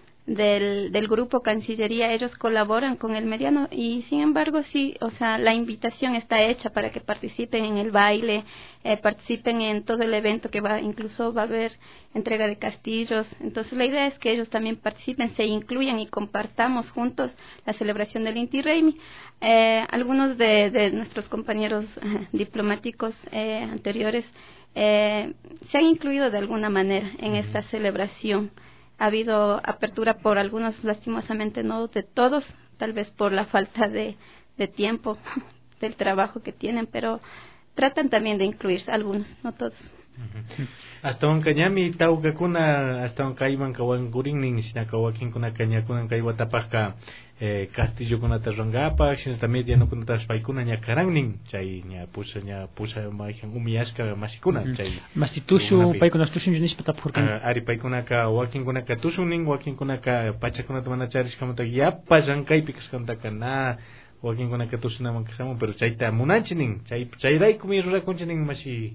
del, del grupo Cancillería, ellos colaboran con el mediano y sin embargo sí, o sea, la invitación está hecha para que participen en el baile, eh, participen en todo el evento que va, incluso va a haber entrega de castillos. Entonces la idea es que ellos también participen, se incluyan y compartamos juntos la celebración del Inti Raymi. Eh, algunos de, de nuestros compañeros eh, diplomáticos eh, anteriores eh, se han incluido de alguna manera en esta celebración. Ha habido apertura por algunos, lastimosamente no de todos, tal vez por la falta de, de tiempo del trabajo que tienen, pero tratan también de incluirse algunos, no todos. Uh-huh. Hasta un cañami tauga kuna hasta un kaiman kawan guringning sina kawakin kuna kanya kuna kaiwa tapaka eh, castillo kuna tarongapa sina ta media no kuna taspai kuna nya karangning chay nya pusa nya pusa mahin umiaska masikuna chay mastitushu pai kuna tushu jenis patapurkan ari pai kuna ka wakin kuna ka tusuning wakin kuna ka pacha kuna tamana charis kamata yapa jankai pikas kanta kana wakin kuna ka tusuna mankasamo pero chay ta munanchining chay chay rai kumi rura kunchining masi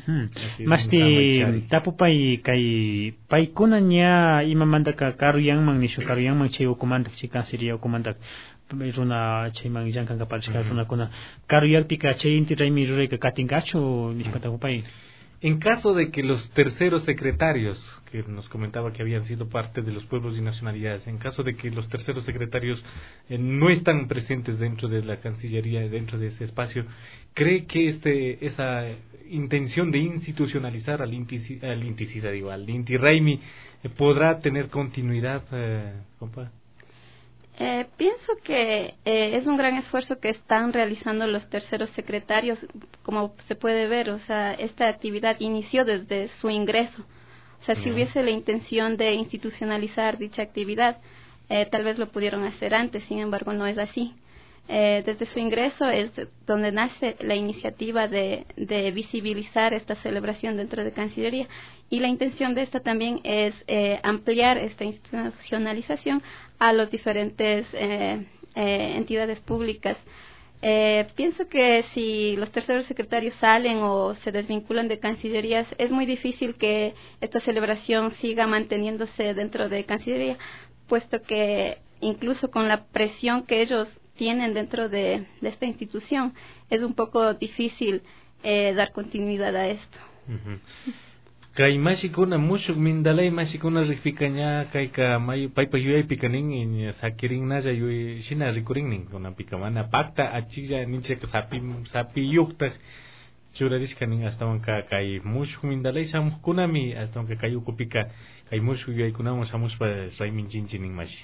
masti tapu pai kai pai kuna nya imamanda ka karuyang mang nishu karuyang mang cheu komanda chi kansiria komanda runa chei mang jang kan kapal ska runa kuna karuyang tika chei Inti Raymi rure ka katingacho nispata pai. En caso de que los terceros secretarios, que nos comentaba que habían sido parte de los pueblos y nacionalidades, en caso de que los terceros secretarios eh, no están presentes dentro de la Cancillería, dentro de ese espacio, ¿cree que este esa intención de institucionalizar al Inti, al Inti, digo, al Inti Raymi eh, podrá tener continuidad, eh, compa? Eh, pienso que eh, es un gran esfuerzo que están realizando los terceros secretarios, como se puede ver, o sea, esta actividad inició desde su ingreso. O sea, si hubiese la intención de institucionalizar dicha actividad, eh, tal vez lo pudieron hacer antes, sin embargo no es así. Eh, desde su ingreso es donde nace la iniciativa de, de visibilizar esta celebración dentro de Cancillería y la intención de esta también es eh, ampliar esta institucionalización a las diferentes eh, eh, entidades públicas. Eh, pienso que si los terceros secretarios salen o se desvinculan de Cancillerías, es muy difícil que esta celebración siga manteniéndose dentro de Cancillería, puesto que incluso con la presión que ellos tienen dentro de, de esta institución, es un poco difícil eh, dar continuidad a esto. Uh-huh. Kay masikuna mushuk mindalay masikuna rifikaña kay ka may paypayuy pikaning in sakiring na jayu shina rikuring kuna pikamana pakta achija ninche sapi sapi yukta churaris kaning hasta wanka kay mushuk mindalay samukuna mi hasta wanka kayu kupika kay mushuk yay kuna samus pa raimin jinjining mashi.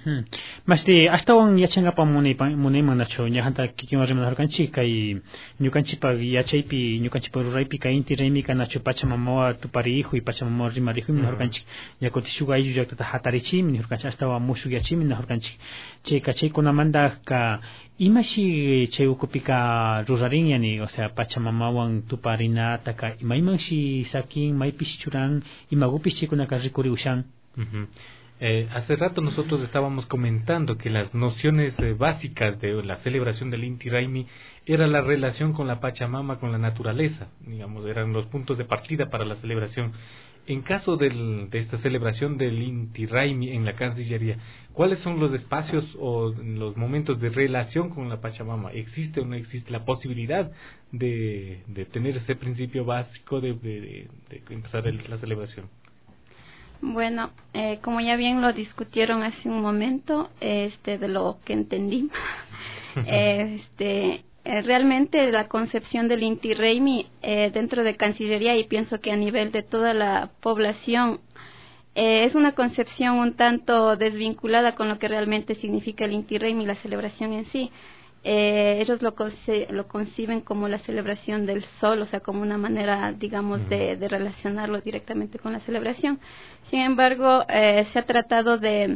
Masti hasta un yachanga pa mune pa mune manacho nya hanta kikima rima harkanchi kai nyukanchi pa yachaipi nyukanchi pa ruraipi kai Inti Raymi kana chupacha mamawa tu pari hijo y pacha mamawa rima rijo min harkanchi nya kotishuga ayu yakta ta hatarichi min harkanchi hasta wa mushu yachi min harkanchi che kachei kuna manda ka imashi che ukupika ruraring yani o sea pacha mamawang tu parina taka imaimanshi saking maipishi churang imagupishi kuna ka rikuri ushan. Eh, hace rato nosotros estábamos comentando que las nociones eh, básicas de la celebración del Inti Raymi era la relación con la Pachamama, con la naturaleza, digamos, eran los puntos de partida para la celebración. En caso del, de esta celebración del Inti Raymi en la Cancillería, ¿cuáles son los espacios o los momentos de relación con la Pachamama? ¿Existe o no existe la posibilidad de, de tener ese principio básico de, de, de, de empezar el, la celebración? Bueno, eh, como ya bien lo discutieron hace un momento, este, de lo que entendí, eh, este, eh, realmente la concepción del Inti Raymi eh, dentro de Cancillería, y pienso que a nivel de toda la población, eh, es una concepción un tanto desvinculada con lo que realmente significa el Inti Raymi, la celebración en sí. Eh, ellos lo, conce lo conciben como la celebración del sol, o sea, como una manera, digamos, de, de relacionarlo directamente con la celebración. Sin embargo, eh, se ha tratado de,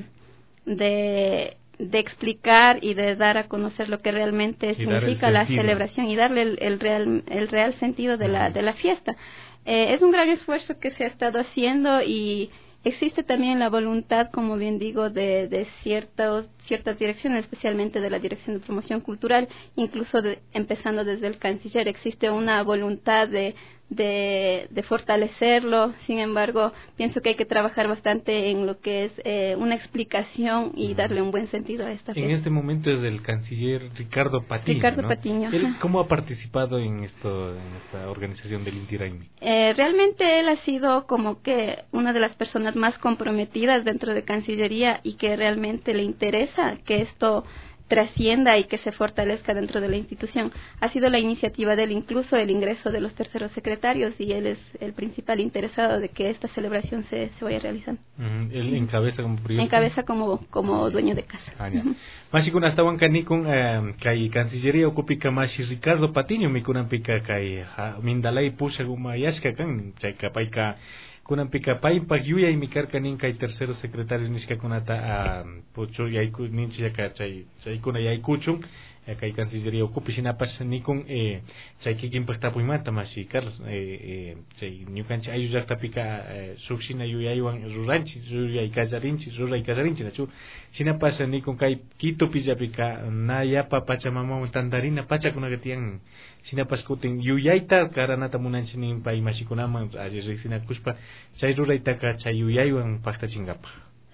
de, de explicar y de dar a conocer lo que realmente y significa la celebración y darle el, el, real, el real sentido de la, de la fiesta. Eh, es un gran esfuerzo que se ha estado haciendo y existe también la voluntad, como bien digo, de, de ciertos, ciertas direcciones, especialmente de la Dirección de Promoción Cultural, incluso de, empezando desde el canciller. Existe una voluntad de, de, de fortalecerlo. Sin embargo, pienso que hay que trabajar bastante en lo que es eh, una explicación y darle un buen sentido a esta fiesta. En este momento es el canciller Ricardo Patiño. Ricardo ¿no? Patiño. ¿Él cómo ha participado en esto, en esta organización del Inti Raymi? Eh, realmente él ha sido como que una de las personas más comprometidas dentro de Cancillería y que realmente le interesa que esto trascienda y que se fortalezca dentro de la institución. Ha sido la iniciativa de él, incluso el ingreso de los terceros secretarios, y él es el principal interesado de que esta celebración se, se vaya realizando. Uh-huh. Él encabeza como prior. Encabeza como, como dueño de casa. Ah, ya. Mashi kun hasta wan kanikun kai Cancillería ocupica mashi Ricardo Patiño mi kunan pika kai mindalay pusha guma yashka kan chay kapayka kunan pika pay pagyuya y mi karkanin kai tercero secretario niska kunata pucho yay ninchi yaka chay chay kuna yay kuchun kai Cancillería ocupi sinapas nikun eh chay kikin pakta puimata mashi Carlos eh chay nyukanchi ayu yakta pika suksina yuyaywan ruranchi ruyay kazarinchi ruray kazarinchi nachu sinapas nikun kai Quito pillapika nayapa Pachamama tandarina pacha kunagatian sinapas kutin yuyayta karanata munanchi nin pay mashikunaman ayrisina kuspa chay ruraytaka chay yuyaywan pakta chingapa.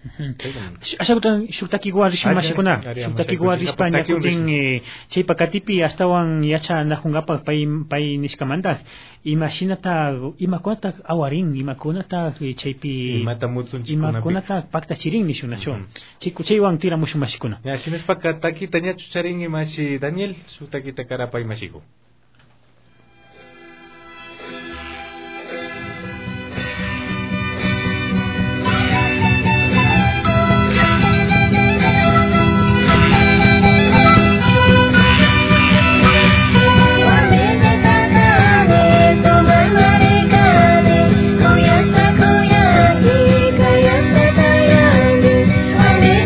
Asabutan shuktaki guarish mashikuna shuktaki guarish pa nyakutin chay pakatipi astawan yacha najungapa pay pay niskamanta imashinata imakunata awarin imakunata chaypi imata mutsunchi imakunata pakta chirin nishunacho chay kuchaywan tira mushu mashikuna ya sinas pakataki tanya chucharin imashi Daniel shuktaki takara pay mashiko.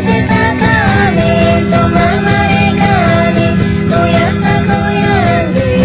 Kuyasa kuyandi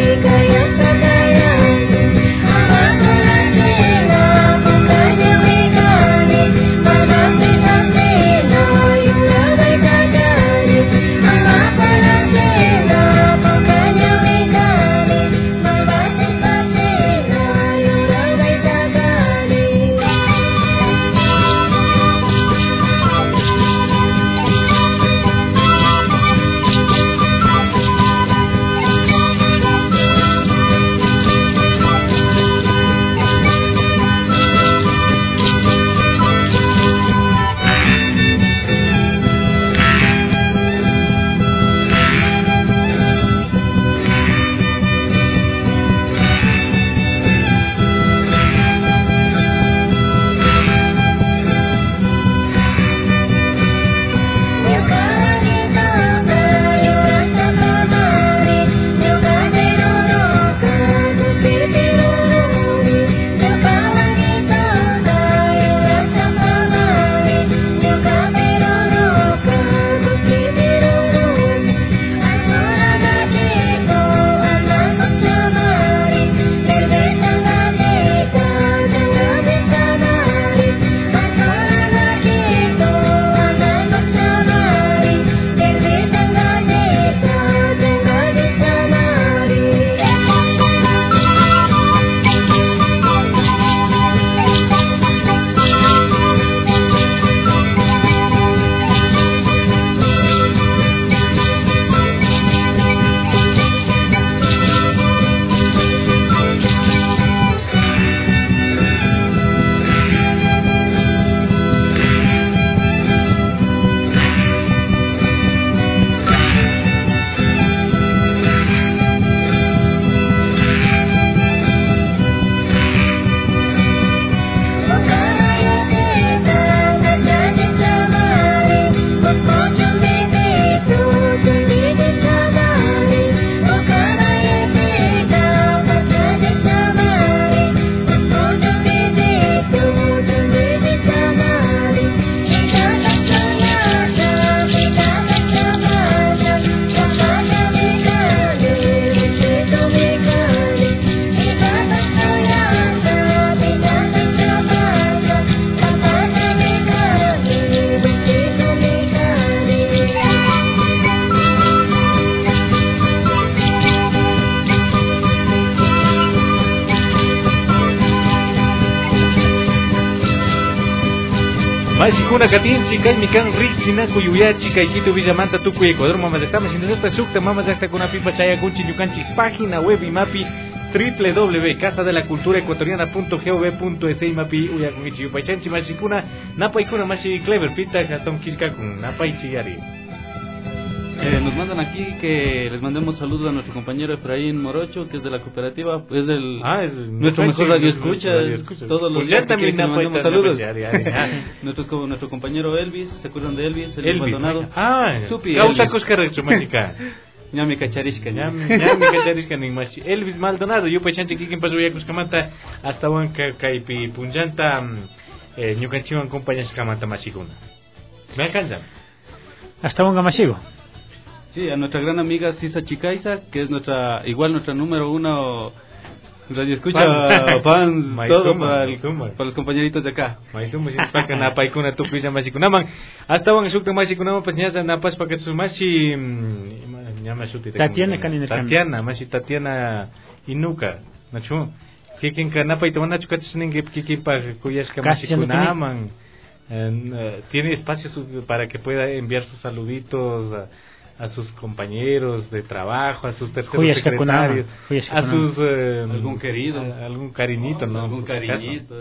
Masikuna katinsi kay mikan riktina kuyuyachi kay Quito Villamanta tukuy Ecuador mamazakta sinasata sukta mamazakta kunapi pachaya kunchi ñukanchik página web imapi w w w punto casa de la cultura ecuatoriana punto gov punto es imapi uyakungichi upaychanchi masikuna napaykuna masi clever pita gaston kiskakun napaychi yari. Eh, nos mandan aquí que les mandemos saludos a nuestro compañero Efraín Morocho, que es de la cooperativa, es del ah, es nuestro mejor radio escucha, todos los días que quieren que le mandemos saludos. nuestro, nuestro compañero Elvis, ¿se acuerdan de Elvis? El Elvis Maldonado. Ah, Supi causa coscarrecho mágica. Ñami Cacharishka, Ñami Cacharishka ni más. Elvis Maldonado, yo pues chanchi kikin paso ya cuscamanta hasta buen caipi punjanta eh ñucanchiwan compañías camanta masiguna. ¿Me alcanzan? Hasta buen gamasigo. Sí, a nuestra gran amiga Sisa Chicaiza, que es nuestra, igual nuestra número uno radio escucha, fans, todo para, el, para los compañeritos de acá. Maizuma, si es para napaikuna tu pisa masikunaman. Hasta van sukta masikunaman pues ñasa napas para que sus masi ñama suti. Tatiana kanina. Tatiana, masi Tatiana Inuka, nachu. Kikin ka napaitawana chukatsning kikin para cuyas masikunaman. Tiene espacio para que pueda enviar sus saluditos a, a sus compañeros de trabajo, a sus terceros Huyas secretarios, Huyas a sus eh, algún querido, a, algún cariñito, ¿no? Algún cariñito,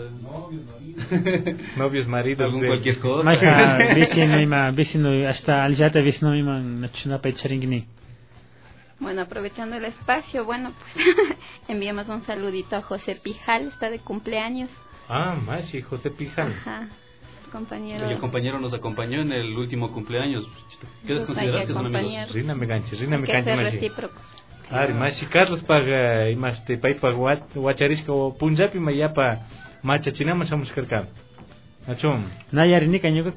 novios, maridos, algún de... cualquier cosa. Maja, vecino ima, vecino hasta aljata vecino ima nachuna paicharingni. Bueno, aprovechando el espacio, bueno, pues enviamos un saludito a José Pijal, está de cumpleaños. Ah, más sí, José Pijal. Ajá. Compañero. El compañero nos acompañó en el último cumpleaños. ¿Quieres considerar que son amigos? Rina me ganche, Rina me ganche. Hay que ser recíprocos. Ah, más si Carlos paga y más te pai paga Huacharisca o Punjabi mayapa machachinama somos carcam. Achum. Nayari ni caño.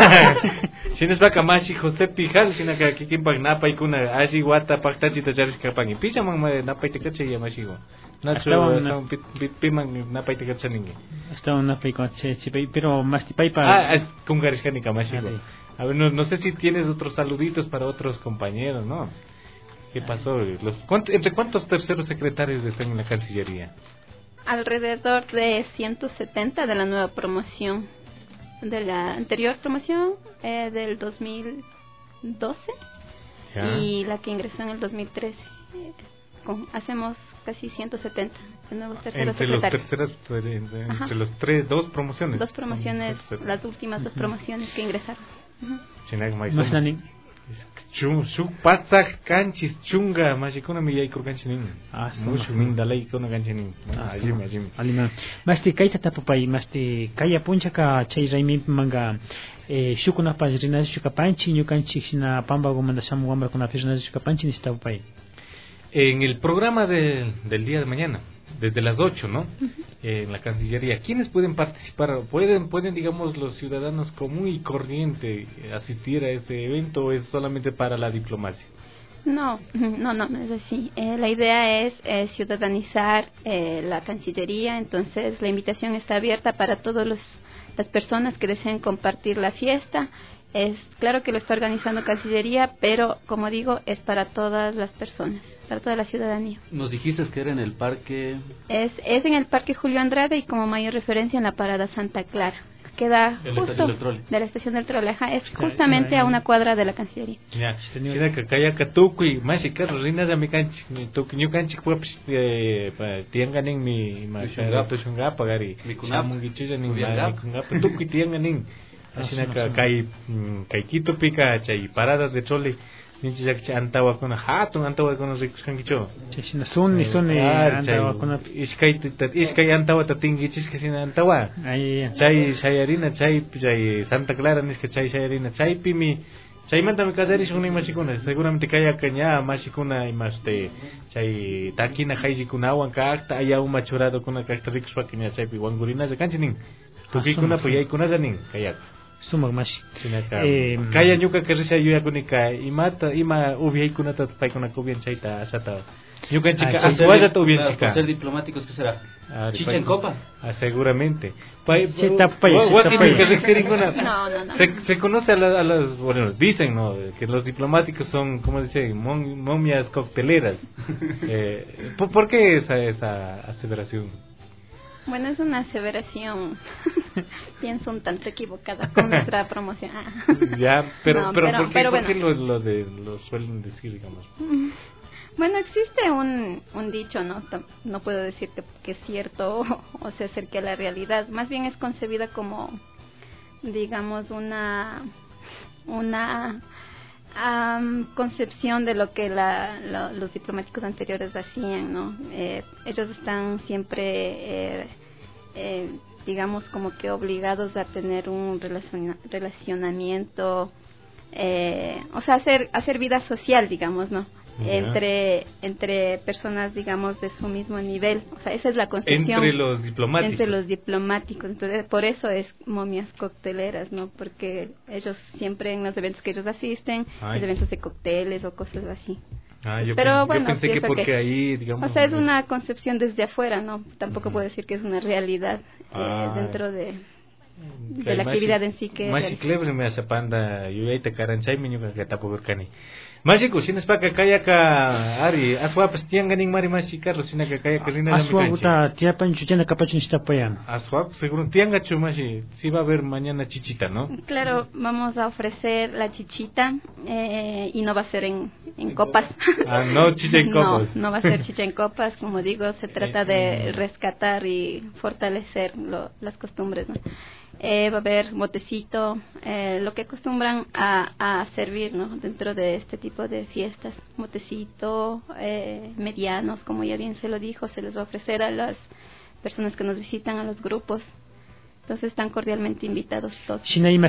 Sin es vaca más José Pijal, sin acá que quien paga napa y kuna allí guata pactachi tacharisca pangi. Pija man napa y te cache y amasigo. Nacho, hasta un piman napa y te cache ninguém. Hasta un napa y cache, pero más ti pai para. Ah, con gariscanica amasigo. A ver, no, no sé si tienes otros saluditos para otros compañeros, ¿no? ¿Qué pasó? Los, ¿cuánto, ¿Entre cuántos terceros secretarios están en la Cancillería? Alrededor de ciento setenta de la nueva promoción. De la anterior promoción, eh, del dos mil doce. Ya. Y la que ingresó en el dos mil trece. Eh, con, hacemos casi ciento setenta de nuevos terceros entre secretarios. Los terceros, entre Ajá. los tres, dos promociones. Dos promociones, las últimas dos promociones que ingresaron. Uh-huh. Chung su patsak kanchis chunga mashikuna mi yai kurganchinin. Ah, mucho mindalai kuna ganchinin. Ah, ajim ajim. Alima. Masti kaita tapupai masti kaya puncha ka chay raimi manga eh shukuna pajrina shukapanchi nyukanchi na pamba gomanda samu wamra kuna pajrina shukapanchi ni tapupai. En el programa de, del día de mañana, desde las ocho, ¿no? Uh-huh. Eh, en la Cancillería, ¿quiénes pueden participar? ¿Pueden, pueden, digamos, los ciudadanos común y corriente asistir a este evento o es solamente para la diplomacia? No, no, no, no es así. Eh, la idea es eh, ciudadanizar eh, la Cancillería, entonces la invitación está abierta para todas las personas que deseen compartir la fiesta. Es claro que lo está organizando Cancillería, pero como digo, es para todas las personas, para toda la ciudadanía. Nos dijiste que era en el parque... Es, es en el Parque Julio Andrade y como mayor referencia en la parada Santa Clara. Queda de justo del trole. de la estación del trole. Ajá, es justamente a una cuadra de la Cancillería. Ya, mira que kaya katuku y más y carro rinas a mi canchi, tuku ñu canchi pues tiangan en mi macharato shunga pagari. Samungichu en mi kunga tuku tiangan así que kai kai Quito pica chay paradas de trole ninchi ya que antawa con hatun antawa con los ricos kangicho china sun ni sun antawa con iskai iskai antawa tatingichis que sin antawa chay chay harina chay chay Santa Clara ni que chay chay harina chay pimi chay manta mi casari son ni machikuna seguramente kaya caña machikuna y más de chay taquina haiji kunawan kakta aya un machorado con una kakta ricos paquinia chay piwangurina de canchinin tukikuna puyay kunazanin kaya sumag mashi eh kaya nyuka kerisa yuya kunika imata ima ubi kunata pai kuna kubian chaita asata nyuka chica aswaya to bien chica ser diplomáticos que será ah, chicha en copa ah, seguramente pai chita pai no no no se, se conoce a, la, a las bueno dicen no que los diplomáticos son como dice mom, momias cocteleras eh, ¿por, ¿por qué esa esa aseveración? Bueno, es una aseveración, pienso un tanto equivocada con nuestra promoción. Ah. Ya, pero, no, pero, pero, ¿por qué, pero ¿por bueno. qué lo, lo, de, lo suelen decir, digamos? Bueno, existe un, un dicho, ¿no? No puedo decir que, que es cierto o, o se acerque a la realidad. Más bien es concebida como, digamos, una una um, concepción de lo que la, lo, los diplomáticos anteriores hacían, ¿no? Eh, ellos están siempre, eh, eh, digamos, como que obligados a tener un relaciona, relacionamiento, eh, o sea, hacer hacer vida social, digamos, ¿no? Yeah. entre entre personas, digamos, de su mismo nivel. O sea, esa es la concepción entre los diplomáticos entre los diplomáticos. Entonces, por eso es momias cocteleras, ¿no? Porque ellos siempre en los eventos que ellos asisten, los eventos de cócteles o cosas así. Ah, yo pero pensé, bueno, yo pensé que porque que, ahí, digamos, o sea, es una concepción desde afuera, ¿no? Tampoco uh-huh. puedo decir que es una realidad ah, eh, dentro de de la actividad en sí que más clever me hace panda yo ahí te caranchay mi ñuca que tapo burkani Mágico, si no es para que caiga acá, Ari, aswa pues tienen ganin mari más Carlos, sino que caiga que rina. Aswa buta tía pancho tiene capachin está payan. Aswa seguro tienen gacho más si va a haber mañana chichita, ¿no? Claro, vamos a ofrecer la chichita eh, y no va a ser en, en copas. Ah, no chicha en copas. No, no va a ser chicha en copas, como digo, se trata de rescatar y fortalecer lo, las costumbres, ¿no? Eh, va a haber botecito, eh, lo que acostumbran a, a servir, ¿no? Dentro de este tipo de fiestas, botecito, eh, medianos, como ya bien se lo dijo, se les va a ofrecer a las personas que nos visitan, a los grupos. Entonces están cordialmente invitados todos.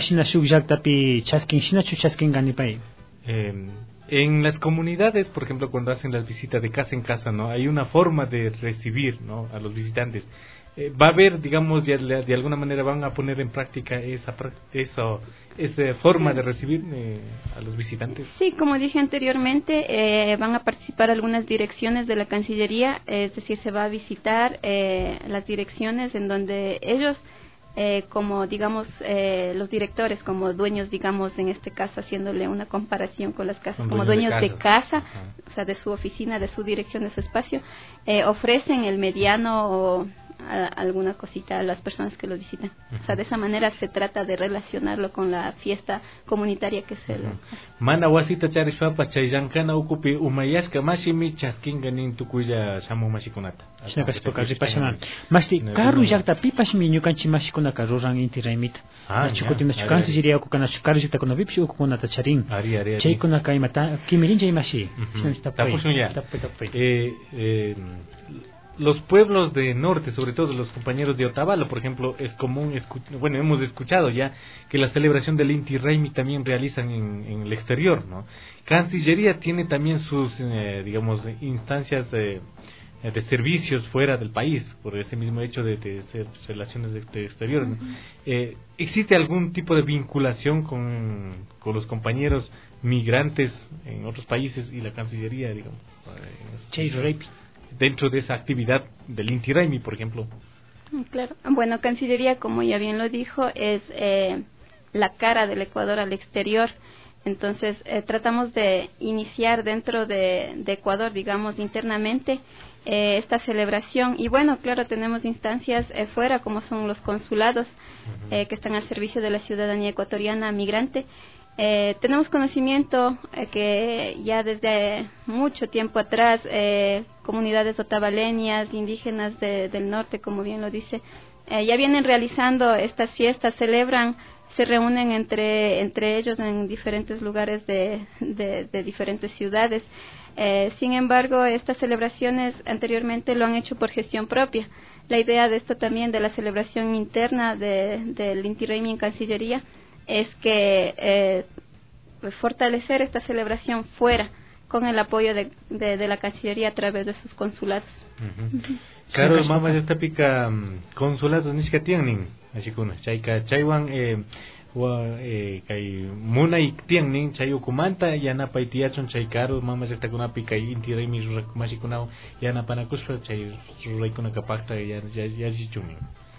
Eh, en las comunidades, por ejemplo, cuando hacen las visitas de casa en casa, ¿no? Hay una forma de recibir, ¿no? A los visitantes. Eh, va a haber, digamos, de, de alguna manera van a poner en práctica esa eso, esa forma de recibir eh, a los visitantes. Sí, como dije anteriormente, eh, van a participar algunas direcciones de la Cancillería, eh, es decir, se va a visitar eh, las direcciones en donde ellos, eh, como digamos, eh, los directores, como dueños, digamos, en este caso, haciéndole una comparación con las casas, Son como dueños de casa, de casa o sea, de su oficina, de su dirección, de su espacio, eh, ofrecen el mediano o a alguna cosita a las personas que lo visitan. Uh-huh. O sea, de esa manera se trata de relacionarlo con la fiesta comunitaria que se uh-huh. lo mana wasita charishpapas chayllankana ukupi umayaska mashimi chaskinganin tukuya shamu mashikunata shinakashpoka ripashana masti karu llaqta pipashmi ñukanchik mashikunaka ruran inti raymita chukutina chukansillería ukukana karu llaqtakunapipish ukukunata charin chaykunaka imata kimirincha imashi tapushunlla eh eh los pueblos de norte, sobre todo los compañeros de Otavalo, por ejemplo, es común, escu- bueno, hemos escuchado ya que la celebración del Inti Raymi también realizan en, en el exterior, ¿no? Cancillería tiene también sus, eh, digamos, instancias eh, de servicios fuera del país, por ese mismo hecho de, de ser relaciones de, de exterior, ¿no? Eh, ¿Existe algún tipo de vinculación con, con los compañeros migrantes en otros países y la Cancillería, digamos? Eh, dentro de esa actividad del Inti Raymi, por ejemplo. Claro. Bueno, Cancillería, como ya bien lo dijo, es eh, la cara del Ecuador al exterior. Entonces, eh, tratamos de iniciar dentro de, de Ecuador, digamos, internamente, eh, esta celebración. Y bueno, claro, tenemos instancias eh, fuera, como son los consulados, uh-huh. eh, que están al servicio de la ciudadanía ecuatoriana migrante. Eh, tenemos conocimiento eh, que ya desde mucho tiempo atrás eh, comunidades otavaleñas, indígenas de, del norte, como bien lo dice, eh, ya vienen realizando estas fiestas, celebran, se reúnen entre entre ellos en diferentes lugares de, de, de diferentes ciudades. Eh, sin embargo, estas celebraciones anteriormente lo han hecho por gestión propia. La idea de esto también, de la celebración interna de, del Inti Raymi en Cancillería, es que eh, fortalecer esta celebración fuera con el apoyo de, de, de la Cancillería a través de sus consulados. Uh-huh. Uh-huh. Claro, mamá ya pica um, consulados ni siquiera tienen así que chaika chaiwan eh wa eh kai muna y tienen chay ukumanta ya na paitiachon chaikaro mamá ya está con una pica y Inti Raymi machikunao ya na panakuspa chay raikuna kapakta ya ya ya chichumi.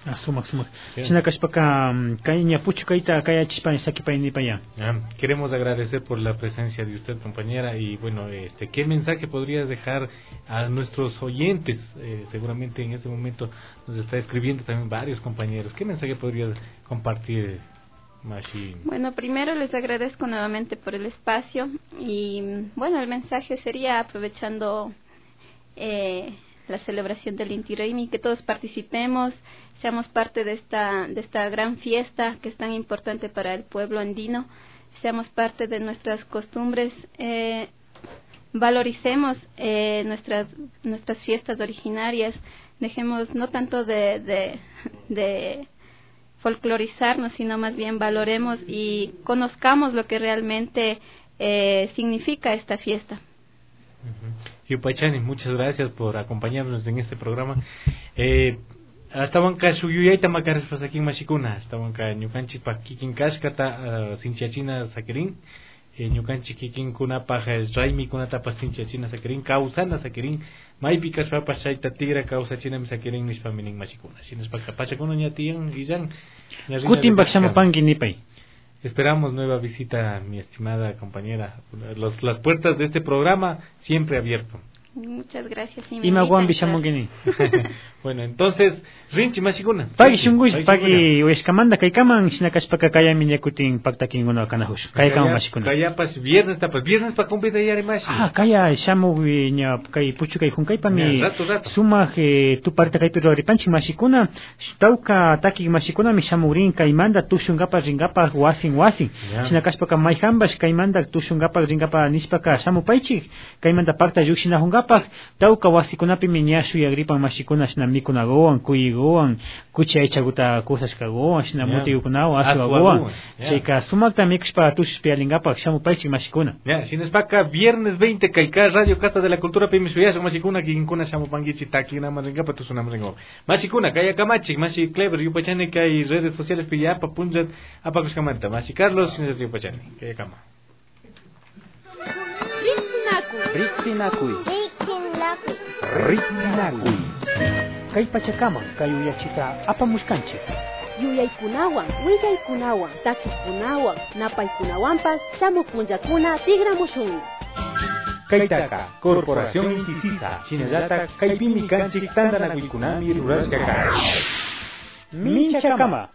Ah, sumak, sumak. Sinakashpaka, kaiña puchu kaita, kaya chispa, sakipay paya. Queremos agradecer por la presencia de usted, compañera, y bueno, este, ¿qué mensaje podrías dejar a nuestros oyentes? Eh, seguramente en este momento nos está escribiendo también varios compañeros. ¿Qué mensaje podrías compartir, Mashi? Bueno, primero les agradezco nuevamente por el espacio y bueno, el mensaje sería aprovechando eh, la celebración del Inti Raymi, que todos participemos, seamos parte de esta de esta gran fiesta que es tan importante para el pueblo andino, seamos parte de nuestras costumbres, eh, valoricemos eh, nuestras nuestras fiestas originarias, dejemos no tanto de, de, de folclorizarnos, sino más bien valoremos y conozcamos lo que realmente eh, significa esta fiesta. Yupaychani, muchas gracias por acompañarnos en este programa. Eh, hasta wanka suyuyayta makares pasakin mashikuna, hasta wanka ñukanchi pa kikin kashkata sinchiachina sakirin, ñukanchi kikin kunapa Raymi kunata pa sinchiachina sakirin, kausana sakirin, maypi kashpa shayta tigra kausachina sakirin nispa minin mashikuna. Sinos pa pachakuna ñatiyan illan. Kutin bakshamapangi nipay. Esperamos nueva visita, mi estimada compañera. Los, las puertas de este programa siempre abierto. Muchas gracias. Bueno, entonces, Rinchi Mashikuna. Pagi shunguis, pagi ueskamanda kaikaman, sinakaspaka kaya minyakutin paktakin uno kanahush. Kaikaman Mashikuna. Kaya pas viernes tapas, viernes pa cumplir de yare mashi. Ah, kaya shamu nya kai puchu kai hunkay pa mi suma que tu parte kai pero ripanchi Mashikuna, tauka taki Mashikuna mi shamurin kaimanda tushungapa ringapa wasin wasin. Sinakaspaka maihambas kaimanda tushungapa ringapa nispaka shamu paichi, kaimanda pakta yushina hunga tauka wasikunapi miñashu y agripan mashikuna shna mikuna goan, kuyi goan, kuchi aichaguta cosas ka goan, shna muti ukunawa asu goan. Cheka sumakta mikushpa tushpi alingapa shamu paichi mashikuna. Ya, sinespaka viernes veinte kaika Radio Casa de la Cultura Pimisuyas mashikuna kinkuna shamu pangichi taki na maringapa tusuna maringo. Mashikuna kaya kamachi, mashi clever yupachane que hay redes sociales piyapa punjat apakushkamanta. Mashi Carlos sin yupachane kaya kama. Rixinakui. Rixinakui. Rixinakui. Kay pachakama, kay uyachita apamuskanchi. Yuyaykunawan, willaykunawan, takikunawan, napaykunawanpas, shamukunjakuna tigramushunmi. Kaytaka, Corporación Intisisa, Chinayata, Kaypimi Kanchik Tandanakuikunami Rurashkaka. Minchakama.